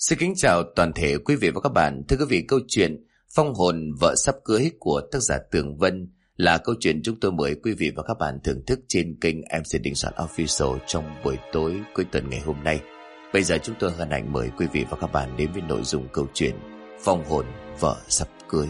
Xin kính chào toàn thể quý vị và các bạn. Thưa quý vị, câu chuyện Phong hồn vợ sắp cưới của tác giả Tường Vân là câu chuyện chúng tôi mời quý vị và các bạn thưởng thức trên kênh MC Đình Soạn Official trong buổi tối cuối tuần ngày hôm nay. Bây giờ chúng tôi hân hạnh mời quý vị và các bạn đến với nội dung câu chuyện Phong hồn vợ sắp cưới.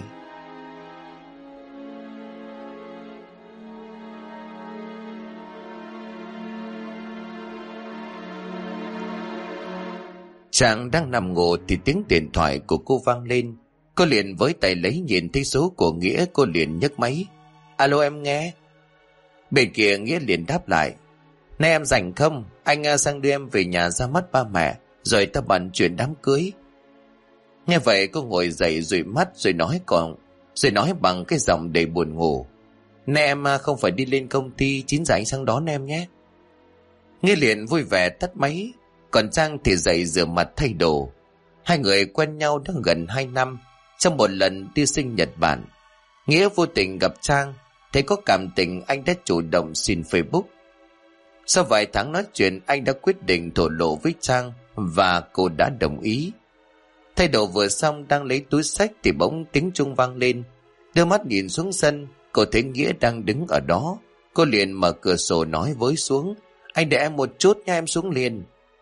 Chàng đang nằm ngủ thì tiếng điện thoại của cô vang lên. Cô liền với tay lấy, nhìn thấy số của Nghĩa, cô liền nhấc máy. Alo, em nghe. Bên kia Nghĩa liền đáp lại. Nay em rảnh không? Anh sang đưa em về nhà ra mắt ba mẹ, rồi ta bàn chuyện đám cưới. Nghe vậy cô ngồi dậy dụi mắt rồi nói bằng cái giọng đầy buồn ngủ. Nay em không phải đi lên công ty, 9 giờ anh sang đón em nhé. Nghĩa liền vui vẻ tắt máy. Còn Trang thì dậy rửa mặt thay đồ. Hai người quen nhau đã gần 2 năm. Trong một lần đi sinh Nhật Bản, Nghĩa vô tình gặp Trang. Thấy có cảm tình, anh đã chủ động xin Facebook. Sau vài tháng nói chuyện, anh đã quyết định thổ lộ với Trang, và cô đã đồng ý. Thay đồ vừa xong, đang lấy túi xách thì bỗng tiếng chuông vang lên. Đưa mắt nhìn xuống sân, cô thấy Nghĩa đang đứng ở đó. Cô liền mở cửa sổ nói với xuống. Anh để em một chút nha, em xuống liền.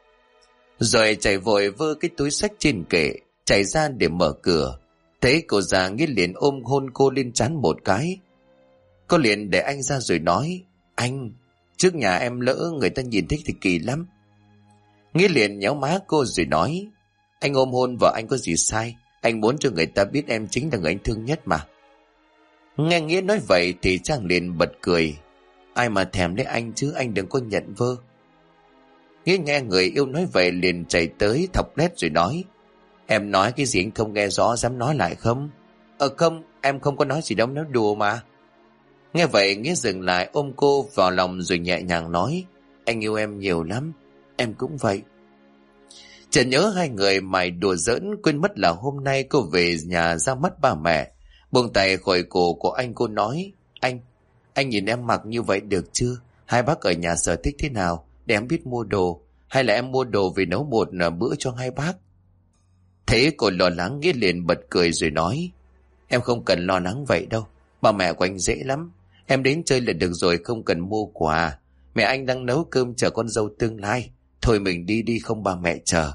Rồi chạy vội vơ cái túi xách trên kệ, chạy ra để mở cửa. Thấy cô già, Nghĩa liền ôm hôn cô lên trán một cái. Cô liền để anh ra rồi nói. Anh, trước nhà em lỡ người ta nhìn thấy thì kỳ lắm. Nghĩa liền nhéo má cô rồi nói. Anh ôm hôn vợ anh có gì sai? Anh muốn cho người ta biết em chính là người anh thương nhất mà. Nghe Nghĩa nói vậy thì Trang liền bật cười. Ai mà thèm lấy anh chứ, anh đừng có nhận vơ. Nghĩa nghe người yêu nói vậy liền chạy tới thọc lét rồi nói. Em nói cái gì anh không nghe rõ, dám nói lại không? Không, em không có nói gì đâu, nói đùa mà. Nghe vậy Nghĩa dừng lại, ôm cô vào lòng rồi nhẹ nhàng nói. Anh yêu em nhiều lắm, em cũng vậy. Chợt nhớ hai người mải đùa giỡn, quên mất là hôm nay cô về nhà ra mắt ba mẹ. Buông tay khỏi cổ của anh, cô nói. Anh nhìn em mặc như vậy được chưa? Hai bác ở nhà sở thích thế nào để em biết mua đồ, hay là em mua đồ về nấu một bữa cho hai bác? Thấy cô lo lắng, Nghĩa liền bật cười rồi nói. Em không cần lo lắng vậy đâu, bà mẹ của anh dễ lắm. Em đến chơi là được rồi, không cần mua quà. Mẹ anh đang nấu cơm chờ con dâu tương lai. Thôi mình đi đi, không ba mẹ chờ.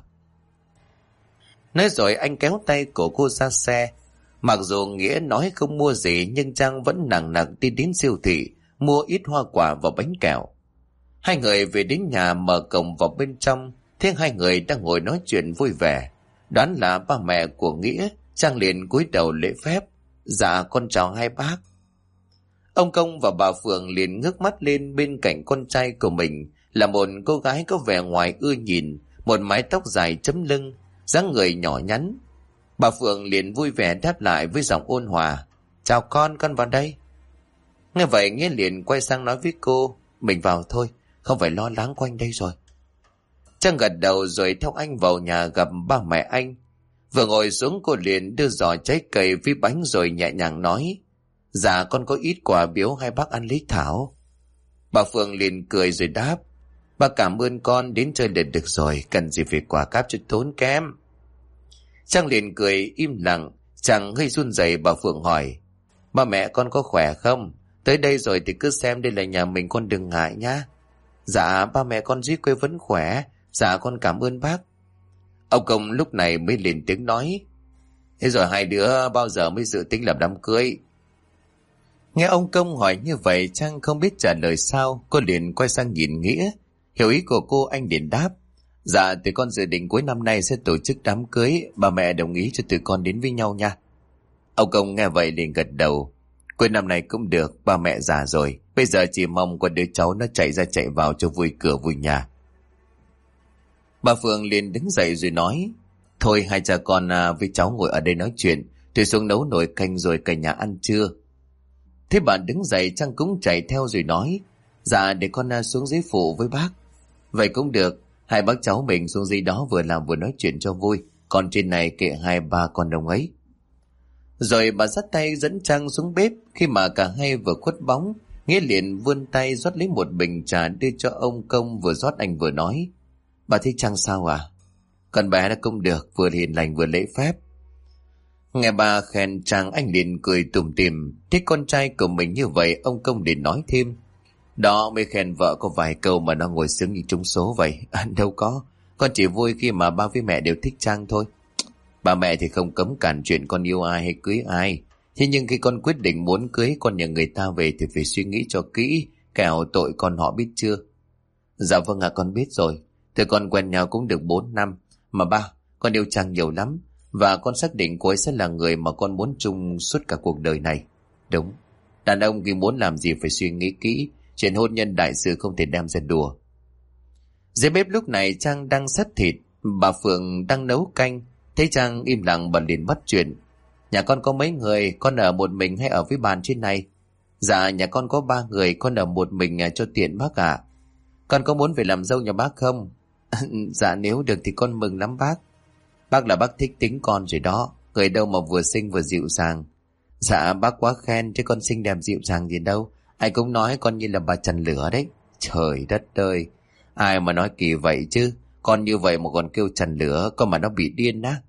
Nói rồi anh kéo tay của cô ra xe. Mặc dù Nghĩa nói không mua gì, nhưng Trang vẫn nặng nặc đi đến siêu thị mua ít hoa quả và bánh kẹo. Hai người về đến nhà, mở cổng vào bên trong, thấy hai người đang ngồi nói chuyện vui vẻ. Đoán là ba mẹ của Nghĩa, Trang liền cúi đầu lễ phép. Dạ con chào hai bác. Ông Công và bà Phượng liền ngước mắt lên. Bên cạnh con trai của mình là một cô gái có vẻ ngoài ưa nhìn, một mái tóc dài chấm lưng, dáng người nhỏ nhắn. Bà Phượng liền vui vẻ đáp lại với giọng ôn hòa. Chào con vào đây. Nghe vậy Nghĩa liền quay sang nói với cô. Mình vào thôi, không phải lo lắng quanh đây rồi. Trang gật đầu rồi theo anh vào nhà gặp ba mẹ anh. Vừa ngồi xuống, cô liền đưa giỏ trái cây với bánh rồi nhẹ nhàng nói. Dạ con có ít quà biếu hai bác ăn lấy thảo. Bà Phượng liền cười rồi đáp. Bà cảm ơn con, đến chơi là được rồi, cần gì phải quà cáp cho tốn kém. Trang liền cười im lặng. Chàng hơi run rẩy. Bà Phượng hỏi. Ba mẹ con có khỏe không? Tới đây rồi thì cứ xem đây là nhà mình, con đừng ngại nhá. Dạ ba mẹ con dưới quê vẫn khỏe. Dạ con cảm ơn bác. Ông Công lúc này mới lên tiếng nói. Thế rồi hai đứa bao giờ mới dự tính làm đám cưới? Nghe ông Công hỏi như vậy, Trang không biết trả lời sao. Cô liền quay sang nhìn Nghĩa. Hiểu ý của cô, anh liền đáp. Dạ tụi con dự định cuối năm nay sẽ tổ chức đám cưới. Bà mẹ đồng ý cho tụi con đến với nhau nha. Ông Công nghe vậy liền gật đầu. Cuối năm này cũng được, ba mẹ già rồi, bây giờ chỉ mong có đứa cháu nó chạy ra chạy vào cho vui cửa vui nhà. Bà Phượng liền đứng dậy rồi nói. Thôi hai cha con với cháu ngồi ở đây nói chuyện, tôi xuống nấu nồi canh rồi cả nhà ăn trưa. Thế bà đứng dậy, Trang cũng chạy theo rồi nói. Dạ để con xuống dưới phụ với bác. Vậy cũng được, hai bác cháu mình xuống dưới đó vừa làm vừa nói chuyện cho vui, còn trên này kệ hai ba con đồng ấy. Rồi bà dắt tay dẫn Trang xuống bếp. Khi mà cả hai vừa khuất bóng, Nghĩa liền vươn tay rót lấy một bình trà đưa cho ông Công, vừa rót anh vừa nói. Bà thấy Trang sao à? Con bé nó cũng được, vừa hiền lành vừa lễ phép. Nghe bà khen Trang, anh liền cười tủm tỉm. Thích con trai của mình như vậy, ông Công liền nói thêm. Đó mới khen vợ có vài câu mà nó ngồi sướng như trúng số vậy. Đâu có, con chỉ vui khi mà ba với mẹ đều thích Trang thôi. Ba mẹ thì không cấm cản chuyện con yêu ai hay cưới ai. Thế nhưng khi con quyết định muốn cưới con nhà người ta về thì phải suy nghĩ cho kỹ, kẻo tội con họ biết chưa. Dạ vâng ạ, con biết rồi. Tụi con quen nhau cũng được 4 năm. Mà ba, con yêu Trang nhiều lắm. Và con xác định cô ấy sẽ là người mà con muốn chung suốt cả cuộc đời này. Đúng, đàn ông khi muốn làm gì phải suy nghĩ kỹ. Chuyện hôn nhân đại sự không thể đem ra đùa. Dưới bếp lúc này Trang đang xắt thịt, bà Phượng đang nấu canh. Thấy Trang im lặng, bà liền bắt chuyện. Nhà con có mấy người, con ở một mình hay ở với bạn trên này? Dạ nhà con có 3 người, con ở một mình cho tiện bác ạ. Con có muốn về làm dâu nhà bác không? Dạ nếu được thì con mừng lắm bác. Bác là bác thích tính con rồi đó, người đâu mà vừa xinh vừa dịu dàng. Dạ bác quá khen, chứ con xinh đẹp dịu dàng gì đâu. Ai cũng nói con như là bà Trần Lửa đấy. Trời đất ơi, ai mà nói kỳ vậy chứ. Con như vậy mà còn kêu Trần Lửa, con mà nó bị điên á.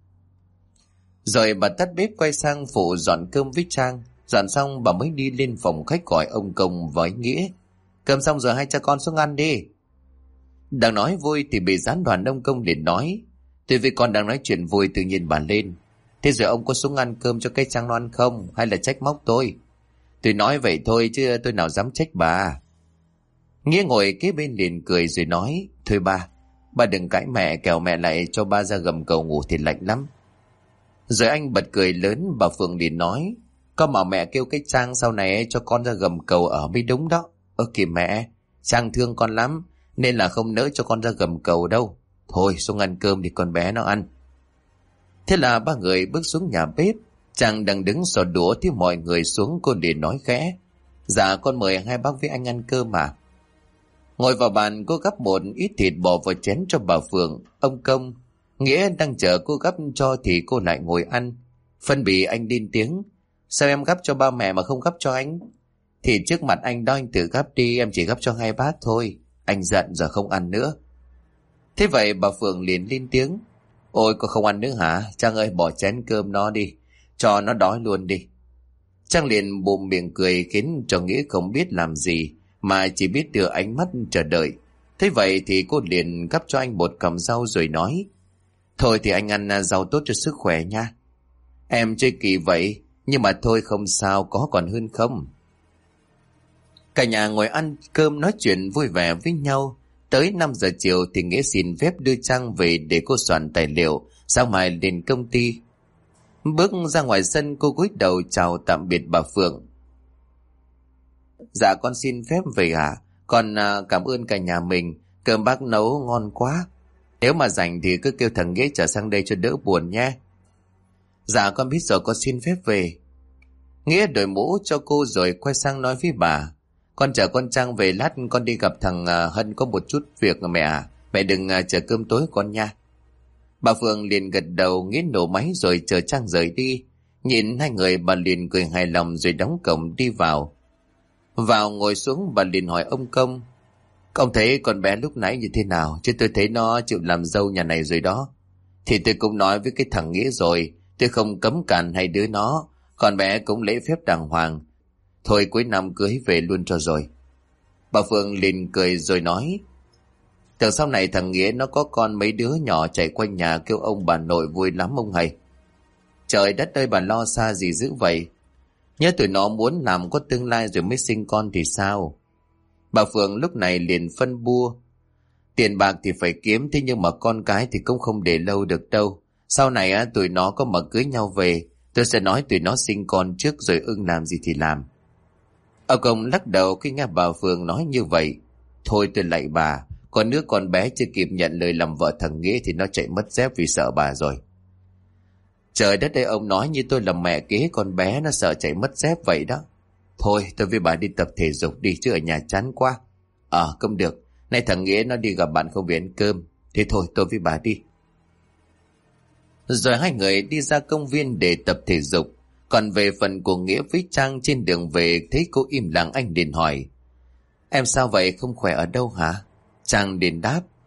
Rồi bà tắt bếp quay sang phụ dọn cơm với Trang. Dọn xong bà mới đi lên phòng khách gọi ông Công với Nghĩa. Cơm xong rồi hai cha con xuống ăn đi. Đang nói vui thì bị gián đoạn ông Công liền nói. Tuy vì con đang nói chuyện vui tự nhiên bà lên. Thế rồi ông có xuống ăn cơm cho cái Trang nó ăn không? Hay là trách móc tôi? Tôi nói vậy thôi chứ tôi nào dám trách bà. Nghĩa ngồi kế bên liền cười rồi nói. Thôi ba đừng cãi mẹ, kẻo mẹ lại cho ba ra gầm cầu ngủ thì lạnh lắm. Rồi anh bật cười lớn. Bà Phượng liền nói. Có mà mẹ kêu cái Trang sau này cho con ra gầm cầu ở mới đúng đó. Kìa mẹ, Trang thương con lắm nên là không nỡ cho con ra gầm cầu đâu. Thôi xuống ăn cơm thì con bé nó ăn. Thế là ba người bước xuống nhà bếp. Trang đang đứng xò đũa thì mọi người xuống, cô liền nói khẽ. Dạ con mời hai bác với anh ăn cơm mà. Ngồi vào bàn, cô gắp một ít thịt bỏ vào chén cho bà Phượng. Ông Công, Nghĩa đang chờ cô gắp cho thì cô lại ngồi ăn. Phân bì anh lên tiếng. Sao em gắp cho ba mẹ mà không gắp cho anh? Thì trước mặt anh đó anh tự gắp đi, em chỉ gắp cho hai bác thôi. Anh giận giờ không ăn nữa. Thế vậy bà Phượng liền lên tiếng. Ôi cô không ăn nữa hả? Trang ơi bỏ chén cơm nó đi, cho nó đói luôn đi. Trang liền bụng miệng cười khiến cho Nghĩa không biết làm gì mà chỉ biết đưa ánh mắt chờ đợi. Thế vậy thì cô liền gắp cho anh một cọng rau rồi nói. Thôi thì anh ăn rau tốt cho sức khỏe nha. Em chơi kỳ vậy, nhưng mà thôi không sao, có còn hơn không. Cả nhà ngồi ăn cơm nói chuyện vui vẻ với nhau. Tới 5 giờ chiều thì Nghĩa xin phép đưa Trang về để cô soạn tài liệu sáng mai lên công ty. Bước ra ngoài sân, cô cúi đầu chào tạm biệt bà Phượng. Dạ con xin phép về ạ. Con cảm ơn cả nhà mình, cơm bác nấu ngon quá. Nếu mà rảnh thì cứ kêu thằng Nghĩa trở sang đây cho đỡ buồn nhé. Dạ con biết rồi, con xin phép về. Nghĩa đổi mũ cho cô rồi quay sang nói với bà. Con chở con Trang về, lát con đi gặp thằng Hân có một chút việc mẹ à. Mẹ đừng chờ cơm tối con nha. Bà Phượng liền gật đầu. Nghĩa nổ máy rồi chờ Trang rời đi. Nhìn hai người bà liền cười hài lòng rồi đóng cổng đi vào. Vào ngồi xuống bà liền hỏi ông Công. Ông thấy con bé lúc nãy như thế nào? Chứ tôi thấy nó chịu làm dâu nhà này rồi đó. Thì tôi cũng nói với cái thằng Nghĩa rồi, tôi không cấm cản hai đứa nó. Con bé cũng lễ phép đàng hoàng. Thôi cuối năm cưới về luôn cho rồi. Bà Phượng liền cười rồi nói. Từ sau này thằng Nghĩa nó có con mấy đứa nhỏ chạy quanh nhà kêu ông bà nội vui lắm ông hay. Trời đất ơi, bà lo xa gì dữ vậy? Nhớ tụi nó muốn làm có tương lai rồi mới sinh con thì sao? Bà Phượng lúc này liền phân bua. Tiền bạc thì phải kiếm, thế nhưng mà con cái thì cũng không để lâu được đâu. Sau này tụi nó có mà cưới nhau về, tôi sẽ nói tụi nó sinh con trước rồi ưng làm gì thì làm. Ông Công lắc đầu khi nghe bà Phượng nói như vậy. Thôi tôi lạy bà, con đứa con bé chưa kịp nhận lời làm vợ thằng Nghĩa thì nó chạy mất dép vì sợ bà rồi. Trời đất ơi, ông nói như tôi là mẹ kế con bé nó sợ chạy mất dép vậy đó. Thôi tôi với bà đi tập thể dục đi chứ ở nhà chán quá. Không được, nay thằng Nghĩa nó đi gặp bạn không về ăn cơm. Thế thôi tôi với bà đi. Rồi hai người đi ra công viên để tập thể dục. Còn về phần của Nghĩa với Trang, trên đường về thấy cô im lặng, anh liền hỏi. Em sao vậy, không khỏe ở đâu hả? Trang liền đáp.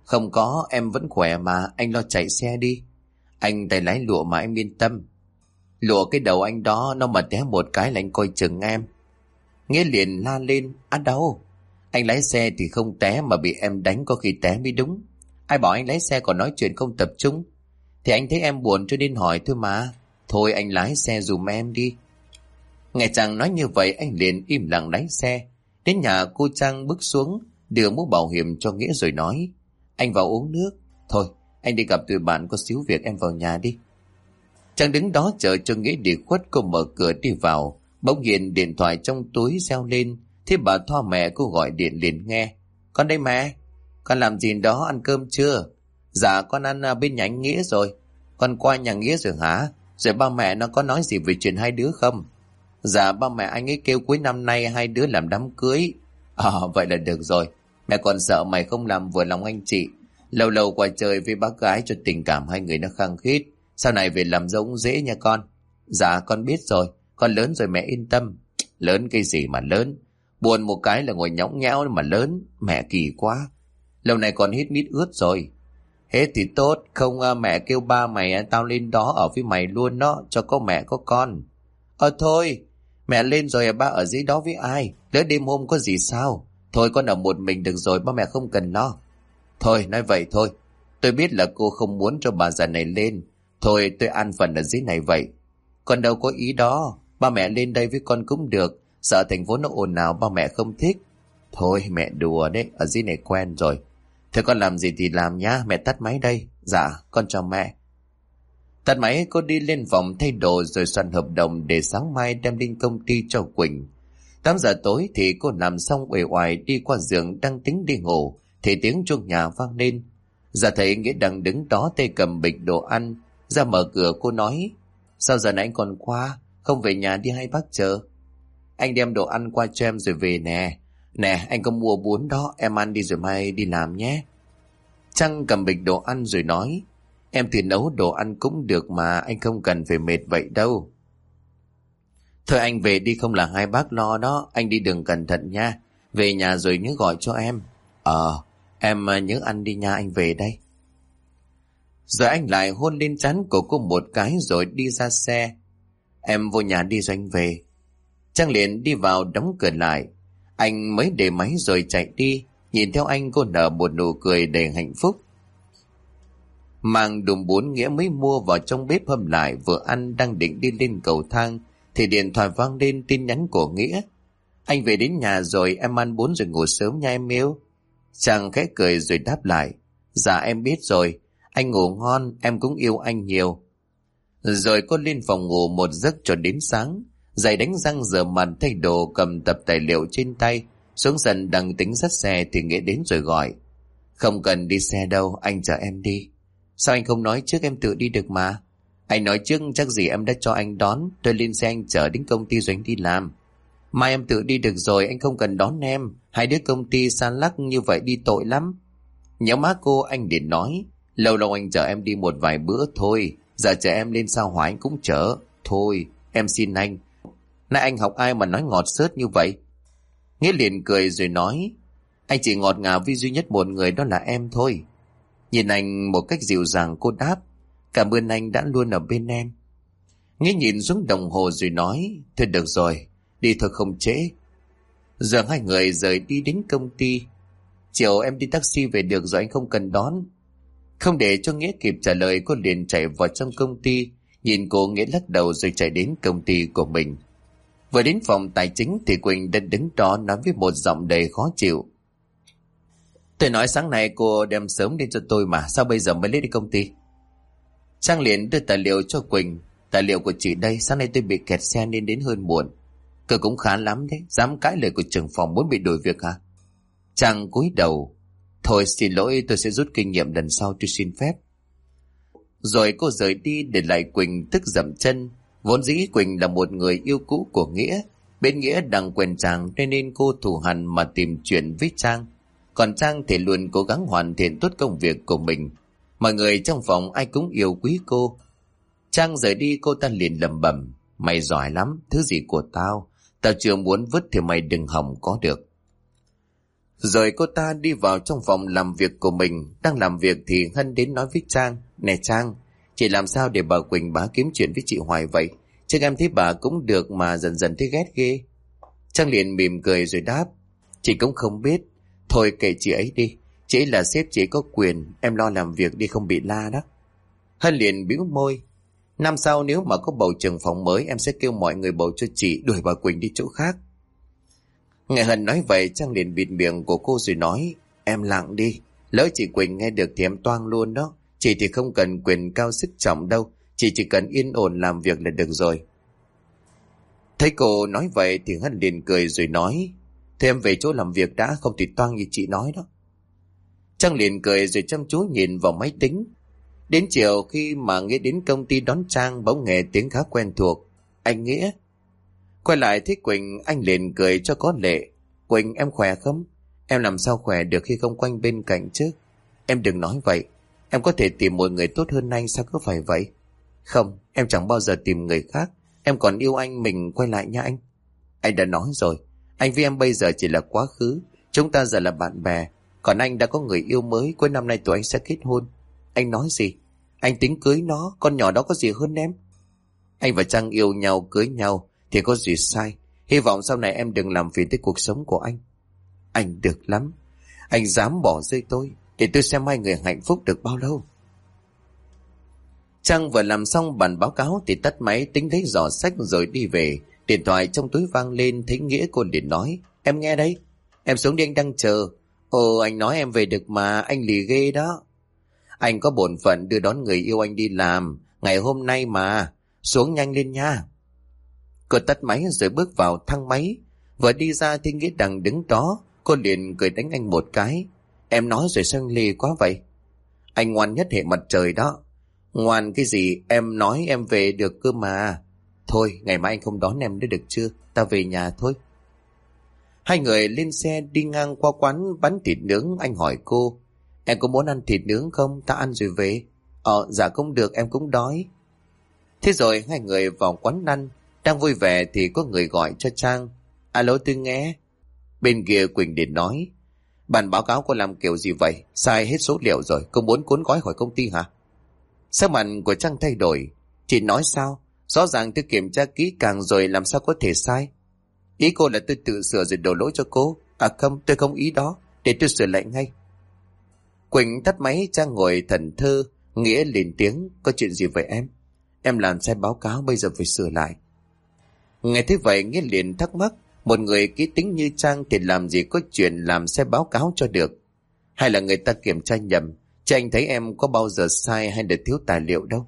Không có, em vẫn khỏe mà, anh lo chạy xe đi. Anh tay lái lụa mà em yên tâm. Lụa cái đầu anh đó, nó mà té một cái là anh coi chừng em. Nghĩa liền la lên, đâu. Anh lái xe thì không té mà bị em đánh có khi té mới đúng. Ai bảo anh lái xe còn nói chuyện không tập trung. Thì anh thấy em buồn cho nên hỏi thôi mà. Thôi anh lái xe dùm em đi. Nghe chàng nói như vậy anh liền im lặng lái xe. Đến nhà cô Trang bước xuống, đưa mũ bảo hiểm cho Nghĩa rồi nói: Anh vào uống nước. Thôi anh đi gặp tụi bạn có xíu việc, em vào nhà đi. Trang đứng đó chờ cho Nghĩa đi khuất. Cô mở cửa đi vào, bỗng nhiên điện thoại trong túi reo lên. Thế bà Thoa mẹ cô gọi điện liền nghe: Con đây mẹ. Con làm gì đó, ăn cơm chưa? Dạ con ăn bên nhà anh Nghĩa rồi. Con qua nhà Nghĩa rồi hả? Rồi ba mẹ nó có nói gì về chuyện hai đứa không? Dạ ba mẹ anh ấy kêu cuối năm nay hai đứa làm đám cưới. Vậy là được rồi. Mẹ còn sợ mày không làm vừa lòng anh chị. Lâu lâu qua chơi với bác gái cho tình cảm hai người nó khăng khít. Sau này về làm dâu cũng dễ nha con. Dạ con biết rồi. Con lớn rồi mẹ yên tâm. Lớn cái gì mà lớn? Buồn một cái là ngồi nhõng nhẽo mà lớn. Mẹ kỳ quá. Lâu này còn hít mít ướt rồi. Hết thì tốt. Không mẹ kêu ba mày tao lên đó ở với mày luôn đó. Cho có mẹ có con. Thôi. Mẹ lên rồi ba ở dưới đó với ai? Lỡ đêm hôm có gì sao? Thôi con ở một mình được rồi, ba mẹ không cần lo. Thôi nói vậy thôi. Tôi biết là cô không muốn cho bà già này lên. Thôi tôi an phận ở dưới này vậy. Con đâu có ý đó. Ba mẹ lên đây với con cũng được. Sợ thành phố nó ồn ào ba mẹ không thích. Thôi mẹ đùa đấy, ở dưới này quen rồi. Thôi con làm gì thì làm nhá, mẹ tắt máy đây. Dạ con chào mẹ. Tắt máy cô đi lên phòng thay đồ rồi soạn hợp đồng để sáng mai đem lên công ty cho Quỳnh. 8 giờ tối thì cô nằm xong uể oải đi qua giường đang tính đi ngủ thì tiếng chuông nhà vang lên. Dạ thấy Nghĩa đang đứng đó tay cầm bịch đồ ăn. Ra mở cửa cô nói: Sao giờ này anh còn qua? Không về nhà đi hay bác chờ? Anh đem đồ ăn qua cho em rồi về nè. Nè anh có mua bún đó, em ăn đi rồi mai đi làm nhé. Trăng cầm bịch đồ ăn rồi nói: Em thì nấu đồ ăn cũng được mà, anh không cần phải mệt vậy đâu. Thôi anh về đi không là hai bác lo đó, anh đi đường cẩn thận nha. Về nhà rồi nhớ gọi cho em. Em nhớ ăn đi nha, anh về đây. Rồi anh lại hôn lên trán của cô một cái rồi đi ra xe. Em vô nhà đi rồi anh về. Trang liền đi vào đóng cửa lại. Anh mới để máy rồi chạy đi. Nhìn theo anh cô nở một nụ cười đầy hạnh phúc. Mang đùm bún Nghĩa mới mua vào trong bếp hâm lại, vừa ăn đang định đi lên cầu thang thì điện thoại vang lên tin nhắn của Nghĩa: Anh về đến nhà rồi, em ăn bún rồi ngủ sớm nha em yêu. Chàng khẽ cười rồi đáp lại: Dạ em biết rồi, anh ngủ ngon, em cũng yêu anh nhiều. Rồi cô lên phòng ngủ một giấc cho đến sáng. Dậy đánh răng rửa mặt thay đồ, cầm tập tài liệu trên tay xuống sân đang tính dắt xe thì Nghĩa đến rồi gọi: Không cần đi xe đâu, anh chở em đi. Sao anh không nói trước, em tự đi được mà. Anh nói trước chắc gì em đã cho anh đón. Tôi lên xe anh chở đến công ty rồi anh đi làm. Mai em tự đi được rồi, anh không cần đón em. Hai đứa công ty xa lắc như vậy đi tội lắm. Nhớ má cô anh liền nói: Lâu lâu anh chở em đi một vài bữa thôi. Giờ chở em lên sao hỏa anh cũng chở. Thôi em xin anh. Nãy anh học ai mà nói ngọt xớt như vậy? Nghĩa liền cười rồi nói: Anh chỉ ngọt ngào với duy nhất một người, đó là em thôi. Nhìn anh một cách dịu dàng cô đáp: Cảm ơn anh đã luôn ở bên em. Nghĩa nhìn xuống đồng hồ rồi nói: Thôi được rồi, đi thôi không trễ. Giờ hai người rời đi đến công ty. Chiều em đi taxi về được rồi, anh không cần đón. Không để cho Nghĩa kịp trả lời, cô liền chạy vào trong công ty. Nhìn cô, Nghĩa lắc đầu rồi chạy đến công ty của mình. Vừa đến phòng tài chính thì Quỳnh đang đứng đó nói với một giọng đầy khó chịu: Tôi nói sáng nay cô đem sớm đến cho tôi mà, sao bây giờ mới lấy đi công ty? Trang liền đưa tài liệu cho Quỳnh. Tài liệu của chị đây, sáng nay tôi bị kẹt xe nên đến hơi muộn. Cơ cũng khá lắm đấy, dám cãi lời của trưởng phòng muốn bị đổi việc hả? Trang cúi đầu: Thôi xin lỗi, tôi sẽ rút kinh nghiệm lần sau, tôi xin phép. Rồi cô rời đi để lại Quỳnh tức dậm chân. Vốn dĩ Quỳnh là một người yêu cũ của Nghĩa. Bên Nghĩa đang quen Trang nên cô thù hằn mà tìm chuyện với Trang. Còn Trang thì luôn cố gắng hoàn thiện tốt công việc của mình. Mọi người trong phòng ai cũng yêu quý cô. Trang rời đi cô ta liền lẩm bẩm: Mày giỏi lắm, thứ gì của tao chưa muốn vứt thì mày đừng hòng có được. Rồi cô ta đi vào trong phòng làm việc của mình. Đang làm việc thì Hân đến nói với Trang: Nè Trang, chị làm sao để bà Quỳnh bá kiếm chuyện với chị hoài vậy? Chứ em thấy bà cũng được mà dần dần thấy ghét ghê. Trang liền mỉm cười rồi đáp: Chị cũng không biết. Thôi kệ chị ấy đi. Chị ấy là sếp, chị có quyền. Em lo làm việc đi không bị la đó. Hân liền bĩu môi: Năm sau nếu mà có bầu trưởng phòng mới, em sẽ kêu mọi người bầu cho chị, đuổi bà Quỳnh đi chỗ khác. Nghe Hân nói vậy, Trang liền bịt miệng của cô rồi nói: Em lặng đi. Lỡ chị Quỳnh nghe được thì em toang luôn đó. Chị thì không cần quyền cao sức trọng đâu. Chị chỉ cần yên ổn làm việc là được rồi. Thấy cô nói vậy thì Hân liền cười rồi nói: Thôi em về chỗ làm việc đã, không thì toang như chị nói đó. Trang liền cười rồi chăm chú nhìn vào máy tính. Đến chiều khi mà Nghĩa đến công ty đón Trang, bỗng nghe tiếng khá quen thuộc: Anh Nghĩa. Quay lại thấy Quỳnh, anh liền cười cho có lệ: Quỳnh, em khỏe không? Em làm sao khỏe được khi không quanh bên cạnh chứ? Em đừng nói vậy. Em có thể tìm một người tốt hơn anh, sao cứ phải vậy? Không, em chẳng bao giờ tìm người khác. Em còn yêu anh, mình quay lại nha anh. Anh đã nói rồi, anh với em bây giờ chỉ là quá khứ. Chúng ta giờ là bạn bè. Còn anh đã có người yêu mới, cuối năm nay tụi anh sẽ kết hôn. Anh nói gì? Anh tính cưới nó, con nhỏ đó có gì hơn em? Anh và Trang yêu nhau, cưới nhau thì có gì sai. Hy vọng sau này em đừng làm phiền tới cuộc sống của anh. Anh được lắm. Anh dám bỏ rơi tôi, để tôi xem hai người hạnh phúc được bao lâu. Trang vừa làm xong bản báo cáo thì tắt máy, tính lấy giỏ sách rồi đi về. Điện thoại trong túi vang lên, thấy Nghĩa cô liền nói: Em nghe đấy. Em xuống đi, anh đang chờ. Ồ, anh nói em về được mà, anh lì ghê đó. Anh có bổn phận đưa đón người yêu anh đi làm ngày hôm nay mà. Xuống nhanh lên nha. Cô tắt máy rồi bước vào thang máy. Vừa đi ra thì Nghĩa đang đứng đó. Cô liền cười đánh anh một cái: Em nói rồi sao anh lì quá vậy? Anh ngoan nhất hệ mặt trời đó. Ngoan cái gì, em nói em về được cơ mà. Thôi ngày mai anh không đón em nữa được chưa? Ta về nhà thôi. Hai người lên xe đi ngang qua quán bán thịt nướng. Anh hỏi cô: Em có muốn ăn thịt nướng không? Ta ăn rồi về. Dạ cũng được, em cũng đói. Thế rồi hai người vào quán ăn. Đang vui vẻ thì có người gọi cho Trang: Alo, tôi nghe. Bên kia Quỳnh điện nói: Bản báo cáo cô làm kiểu gì vậy? Sai hết số liệu rồi, cô muốn cuốn gói khỏi công ty hả? Sắc mặt của Trang thay đổi. Chị nói sao? Rõ ràng tôi kiểm tra kỹ càng rồi, làm sao có thể sai? Ý cô là tôi tự sửa rồi đổ lỗi cho cô? À không, tôi không ý đó. Để tôi sửa lại ngay. Quỳnh tắt máy. Trang ngồi thẫn thờ. Nghĩa lên tiếng: Có chuyện gì vậy em? Em làm sai báo cáo, bây giờ phải sửa lại. Nghe thế vậy Nghĩa liền thắc mắc: Một người kỹ tính như Trang thì làm gì có chuyện làm sai báo cáo cho được? Hay là người ta kiểm tra nhầm? Chứ anh thấy em có bao giờ sai hay là thiếu tài liệu đâu.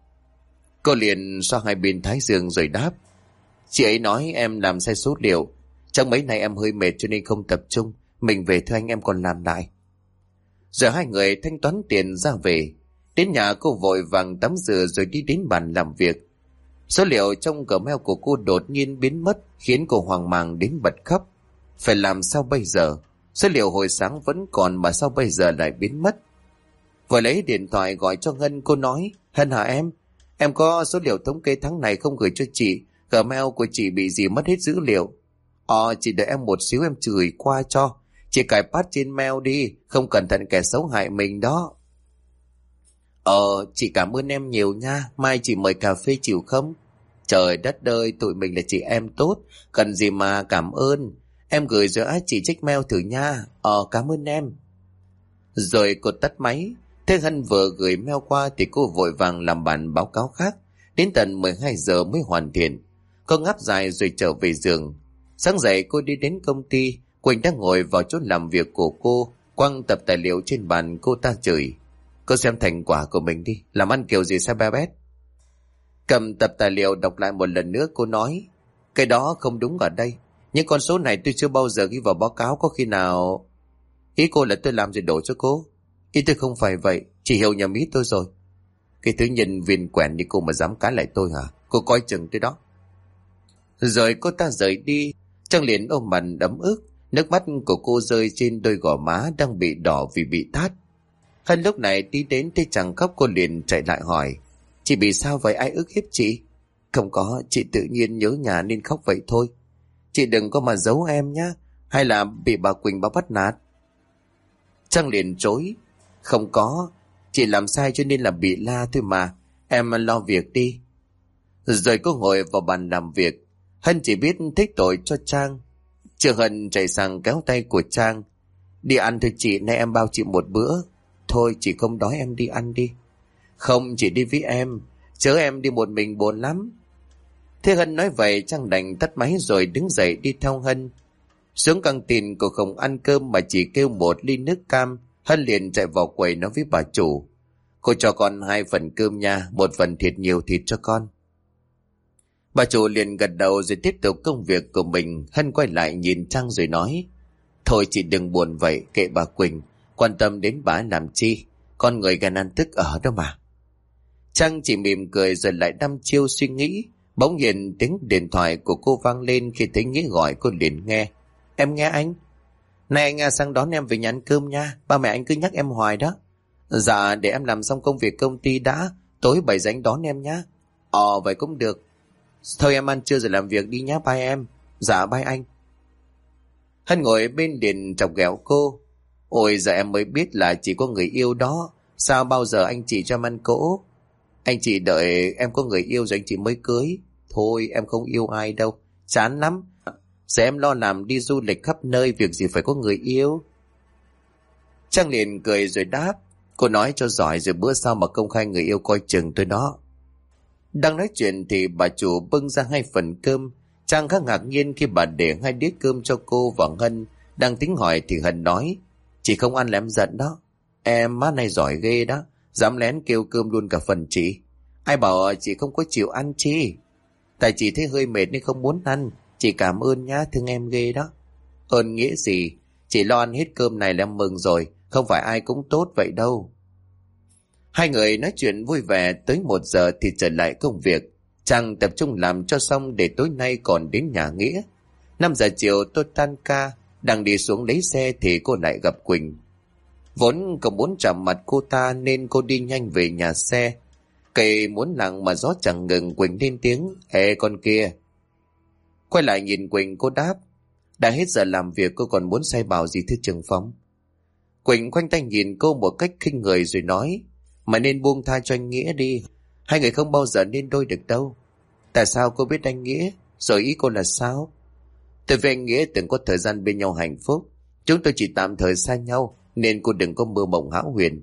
Cô liền xoa hai bên thái dương rồi đáp: Chị ấy nói em làm sai số liệu. Trong mấy ngày em hơi mệt cho nên không tập trung. Mình về thôi anh, em còn làm lại. Giờ hai người thanh toán tiền ra về. Đến nhà cô vội vàng tắm rửa rồi đi đến bàn làm việc. Số liệu trong Gmail của cô đột nhiên biến mất, khiến cô hoang mang đến bật khóc. Phải làm sao bây giờ? Số liệu hồi sáng vẫn còn mà sao bây giờ lại biến mất? Vừa lấy điện thoại gọi cho Hân, cô nói: Hân hả em? Em có số liệu thống kê tháng này không gửi cho chị. Gmail của chị bị gì mất hết dữ liệu. Chị đợi em một xíu, em gửi qua cho. Chị cài pass trên mail đi, không cẩn thận kẻ xấu hại mình đó. Chị cảm ơn em nhiều nha. Mai chị mời cà phê chịu không? Trời đất ơi, tụi mình là chị em tốt, cần gì mà cảm ơn. Em gửi rồi á, chị check mail thử nha. Cảm ơn em. Rồi cô tắt máy. Thế Hân vừa gửi mail qua thì cô vội vàng làm bản báo cáo khác. Đến tận 12 giờ mới hoàn thiện. Cô ngáp dài rồi trở về giường. Sáng dậy cô đi đến công ty. Quỳnh đang ngồi vào chỗ làm việc của cô, quăng tập tài liệu trên bàn. Cô ta chửi: Cô xem thành quả của mình đi, làm ăn kiểu gì sao ba bét? Cầm tập tài liệu đọc lại một lần nữa, cô nói: Cái đó không đúng ở đây. Những con số này tôi chưa bao giờ ghi vào báo cáo, có khi nào... Ý cô là tôi làm gì đổ cho cô? Ý tôi không phải vậy, chị hiểu nhầm ý tôi rồi. Cái thứ nhân viên quèn như cô mà dám cãi lại tôi hả? Cô coi chừng tôi đó. Rồi cô ta rời đi. Trang liền ôm mặt đấm ức. Nước mắt của cô rơi trên đôi gò má đang bị đỏ vì bị tát. Hân lúc này đi đến thấy chàng khóc, cô liền chạy lại hỏi: Chị bị sao vậy, ai ức hiếp chị? Không có, chị tự nhiên nhớ nhà nên khóc vậy thôi. Chị đừng có mà giấu em nhá. hay là bị bà Quỳnh bà bắt nạt? Trang liền chối. Không có, chỉ làm sai cho nên là bị la thôi mà. Em lo việc đi. Rồi cô ngồi vào bàn làm việc. Hân chỉ biết thích tội cho Trang. Chưa Hân chạy sang kéo tay của Trang. Đi ăn thôi chị, nay em bao chị một bữa. Thôi chị không đói em đi ăn đi. Không, chị đi với em, chớ em đi một mình buồn lắm. Thế Hân nói vậy Trang đành tắt máy rồi đứng dậy đi theo Hân. Xuống căng tin cô không ăn cơm mà chỉ kêu một ly nước cam. Hân liền chạy vào quầy nói với bà chủ. Cô cho con 2 phần cơm nha, 1 phần thịt nhiều thịt cho con. Bà chủ liền gật đầu rồi tiếp tục công việc của mình. Hân quay lại nhìn Trang rồi nói. Thôi chị đừng buồn vậy, kệ bà Quỳnh, quan tâm đến bà làm chi, con người ghen ăn tức ở đó mà. Trang chỉ mỉm cười rồi lại đăm chiêu suy nghĩ. Bỗng nhiên tiếng điện thoại của cô vang lên. Khi thấy Nghĩa gọi cô liền nghe. Em nghe anh. Này anh à, sang đón em về nhà ăn cơm nha, ba mẹ anh cứ nhắc em hoài đó. Dạ để em làm xong công việc công ty đã, tối 7 giờ anh đón em nhá. Vậy cũng được. Thôi em ăn trưa rồi làm việc đi nhá, bye em. Dạ bye anh. Hân ngồi bên điện chọc ghẹo cô. Ôi giờ em mới biết là chỉ có người yêu đó. Sao bao giờ anh chị cho em ăn cỗ? Anh chị đợi em có người yêu rồi anh chị mới cưới. Thôi em không yêu ai đâu, chán lắm. Giờ em lo làm đi du lịch khắp nơi, việc gì phải có người yêu. Trang liền cười rồi đáp. Cô nói cho giỏi rồi bữa sau mà công khai người yêu coi chừng tôi đó. Đang nói chuyện thì bà chủ bưng ra 2 phần cơm. Trang khá ngạc nhiên khi bà để 2 đĩa cơm cho cô và Hân. Đang tính hỏi thì Hân nói. Chị không ăn là em giận đó. Em má này giỏi ghê đó, dám lén kêu cơm luôn cả phần chị. Ai bảo chị không có chịu ăn chi? Tại chị thấy hơi mệt nên không muốn ăn. Chị cảm ơn nhá, thương em ghê đó. Ơn nghĩa gì? Chị lo ăn hết cơm này là em mừng rồi, không phải ai cũng tốt vậy đâu. Hai người nói chuyện vui vẻ tới 1 giờ thì trở lại công việc. Trang tập trung làm cho xong để tối nay còn đến nhà Nghĩa. 5 giờ chiều tôi tan ca, đang đi xuống lấy xe thì cô lại gặp Quỳnh. Vốn không muốn chạm mặt cô ta nên cô đi nhanh về nhà xe. Cây muốn lặng mà gió chẳng ngừng, Quỳnh lên tiếng. Ê con kia. Quay lại nhìn Quỳnh cô đáp. Đã hết giờ làm việc cô còn muốn sai bảo gì thưa trưởng phòng? Quỳnh khoanh tay nhìn cô một cách khinh người rồi nói. Mà nên buông tha cho anh Nghĩa đi. Hai người không bao giờ nên đôi được đâu. Tại sao cô biết anh Nghĩa? Rồi ý cô là sao? Tôi với anh Nghĩa từng có thời gian bên nhau hạnh phúc. Chúng tôi chỉ tạm thời xa nhau, nên cô đừng có mơ mộng hão huyền.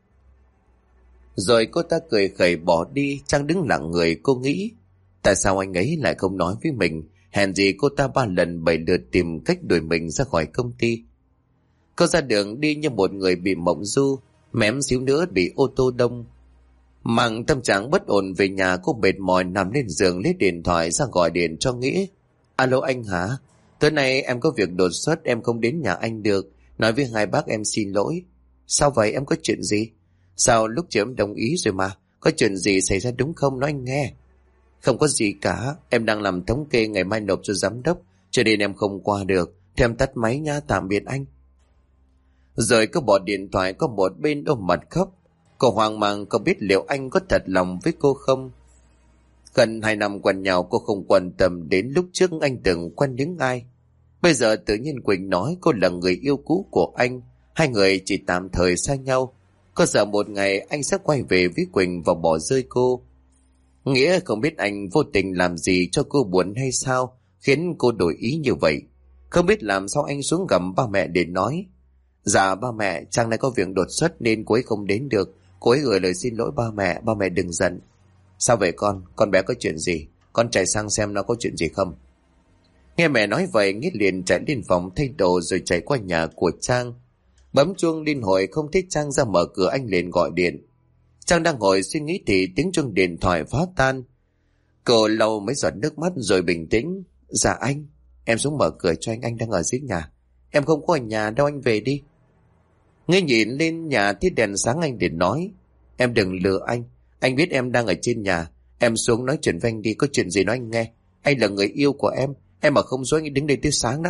Rồi cô ta cười khẩy bỏ đi. Trang đứng lặng người, cô nghĩ. Tại sao anh ấy lại không nói với mình? Hèn gì cô ta 3 lần 7 lượt tìm cách đuổi mình ra khỏi công ty. Cô ra đường đi như một người bị mộng du, mém xíu nữa bị ô tô đông. Mang tâm trạng bất ổn về nhà, cô mệt mỏi nằm lên giường lấy điện thoại ra gọi điện cho Nghĩa. Alo anh hả? Tối nay em có việc đột xuất, em không đến nhà anh được. Nói với 2 bác em xin lỗi. Sao vậy, em có chuyện gì? Sao lúc trước em đồng ý rồi mà. Có chuyện gì xảy ra đúng không, nói anh nghe. Không có gì cả, em đang làm thống kê ngày mai nộp cho giám đốc, cho nên em không qua được. Thì em tắt máy nha, tạm biệt anh. Rồi cô bỏ điện thoại có một bên ôm mặt khóc. Cô hoang mang không biết liệu anh có thật lòng với cô không. Gần 2 năm quen nhau cô không quan tâm đến lúc trước anh từng quen những ai. Bây giờ tự nhiên Quỳnh nói cô là người yêu cũ của anh. Hai người chỉ tạm thời xa nhau. Có sợ một ngày anh sẽ quay về với Quỳnh và bỏ rơi cô. Nghĩa không biết anh vô tình làm gì cho cô buồn hay sao, khiến cô đổi ý như vậy. Không biết làm sao anh xuống gặp ba mẹ để nói. Dạ ba mẹ, Trang này có việc đột xuất nên cô ấy không đến được. Cô ấy gửi lời xin lỗi ba mẹ đừng giận. Sao vậy con bé có chuyện gì? Con chạy sang xem nó có chuyện gì không. Nghe mẹ nói vậy, Nghĩa liền chạy lên phòng thay đồ rồi chạy qua nhà của Trang. Bấm chuông liên hồi không thấy Trang ra mở cửa, anh liền gọi điện. Trang đang ngồi suy nghĩ thì tiếng chuông điện thoại phá tan. Cô lau mấy giọt nước mắt rồi bình tĩnh. Dạ anh, em xuống mở cửa cho anh đang ở dưới nhà. Em không có ở nhà đâu, anh về đi. Nghe nhìn lên nhà thấy đèn sáng, anh liền nói. Em đừng lừa anh biết em đang ở trên nhà. Em xuống nói chuyện với anh đi, có chuyện gì nói anh nghe. Anh là người yêu của em mà không dối anh đứng đây tới sáng đó.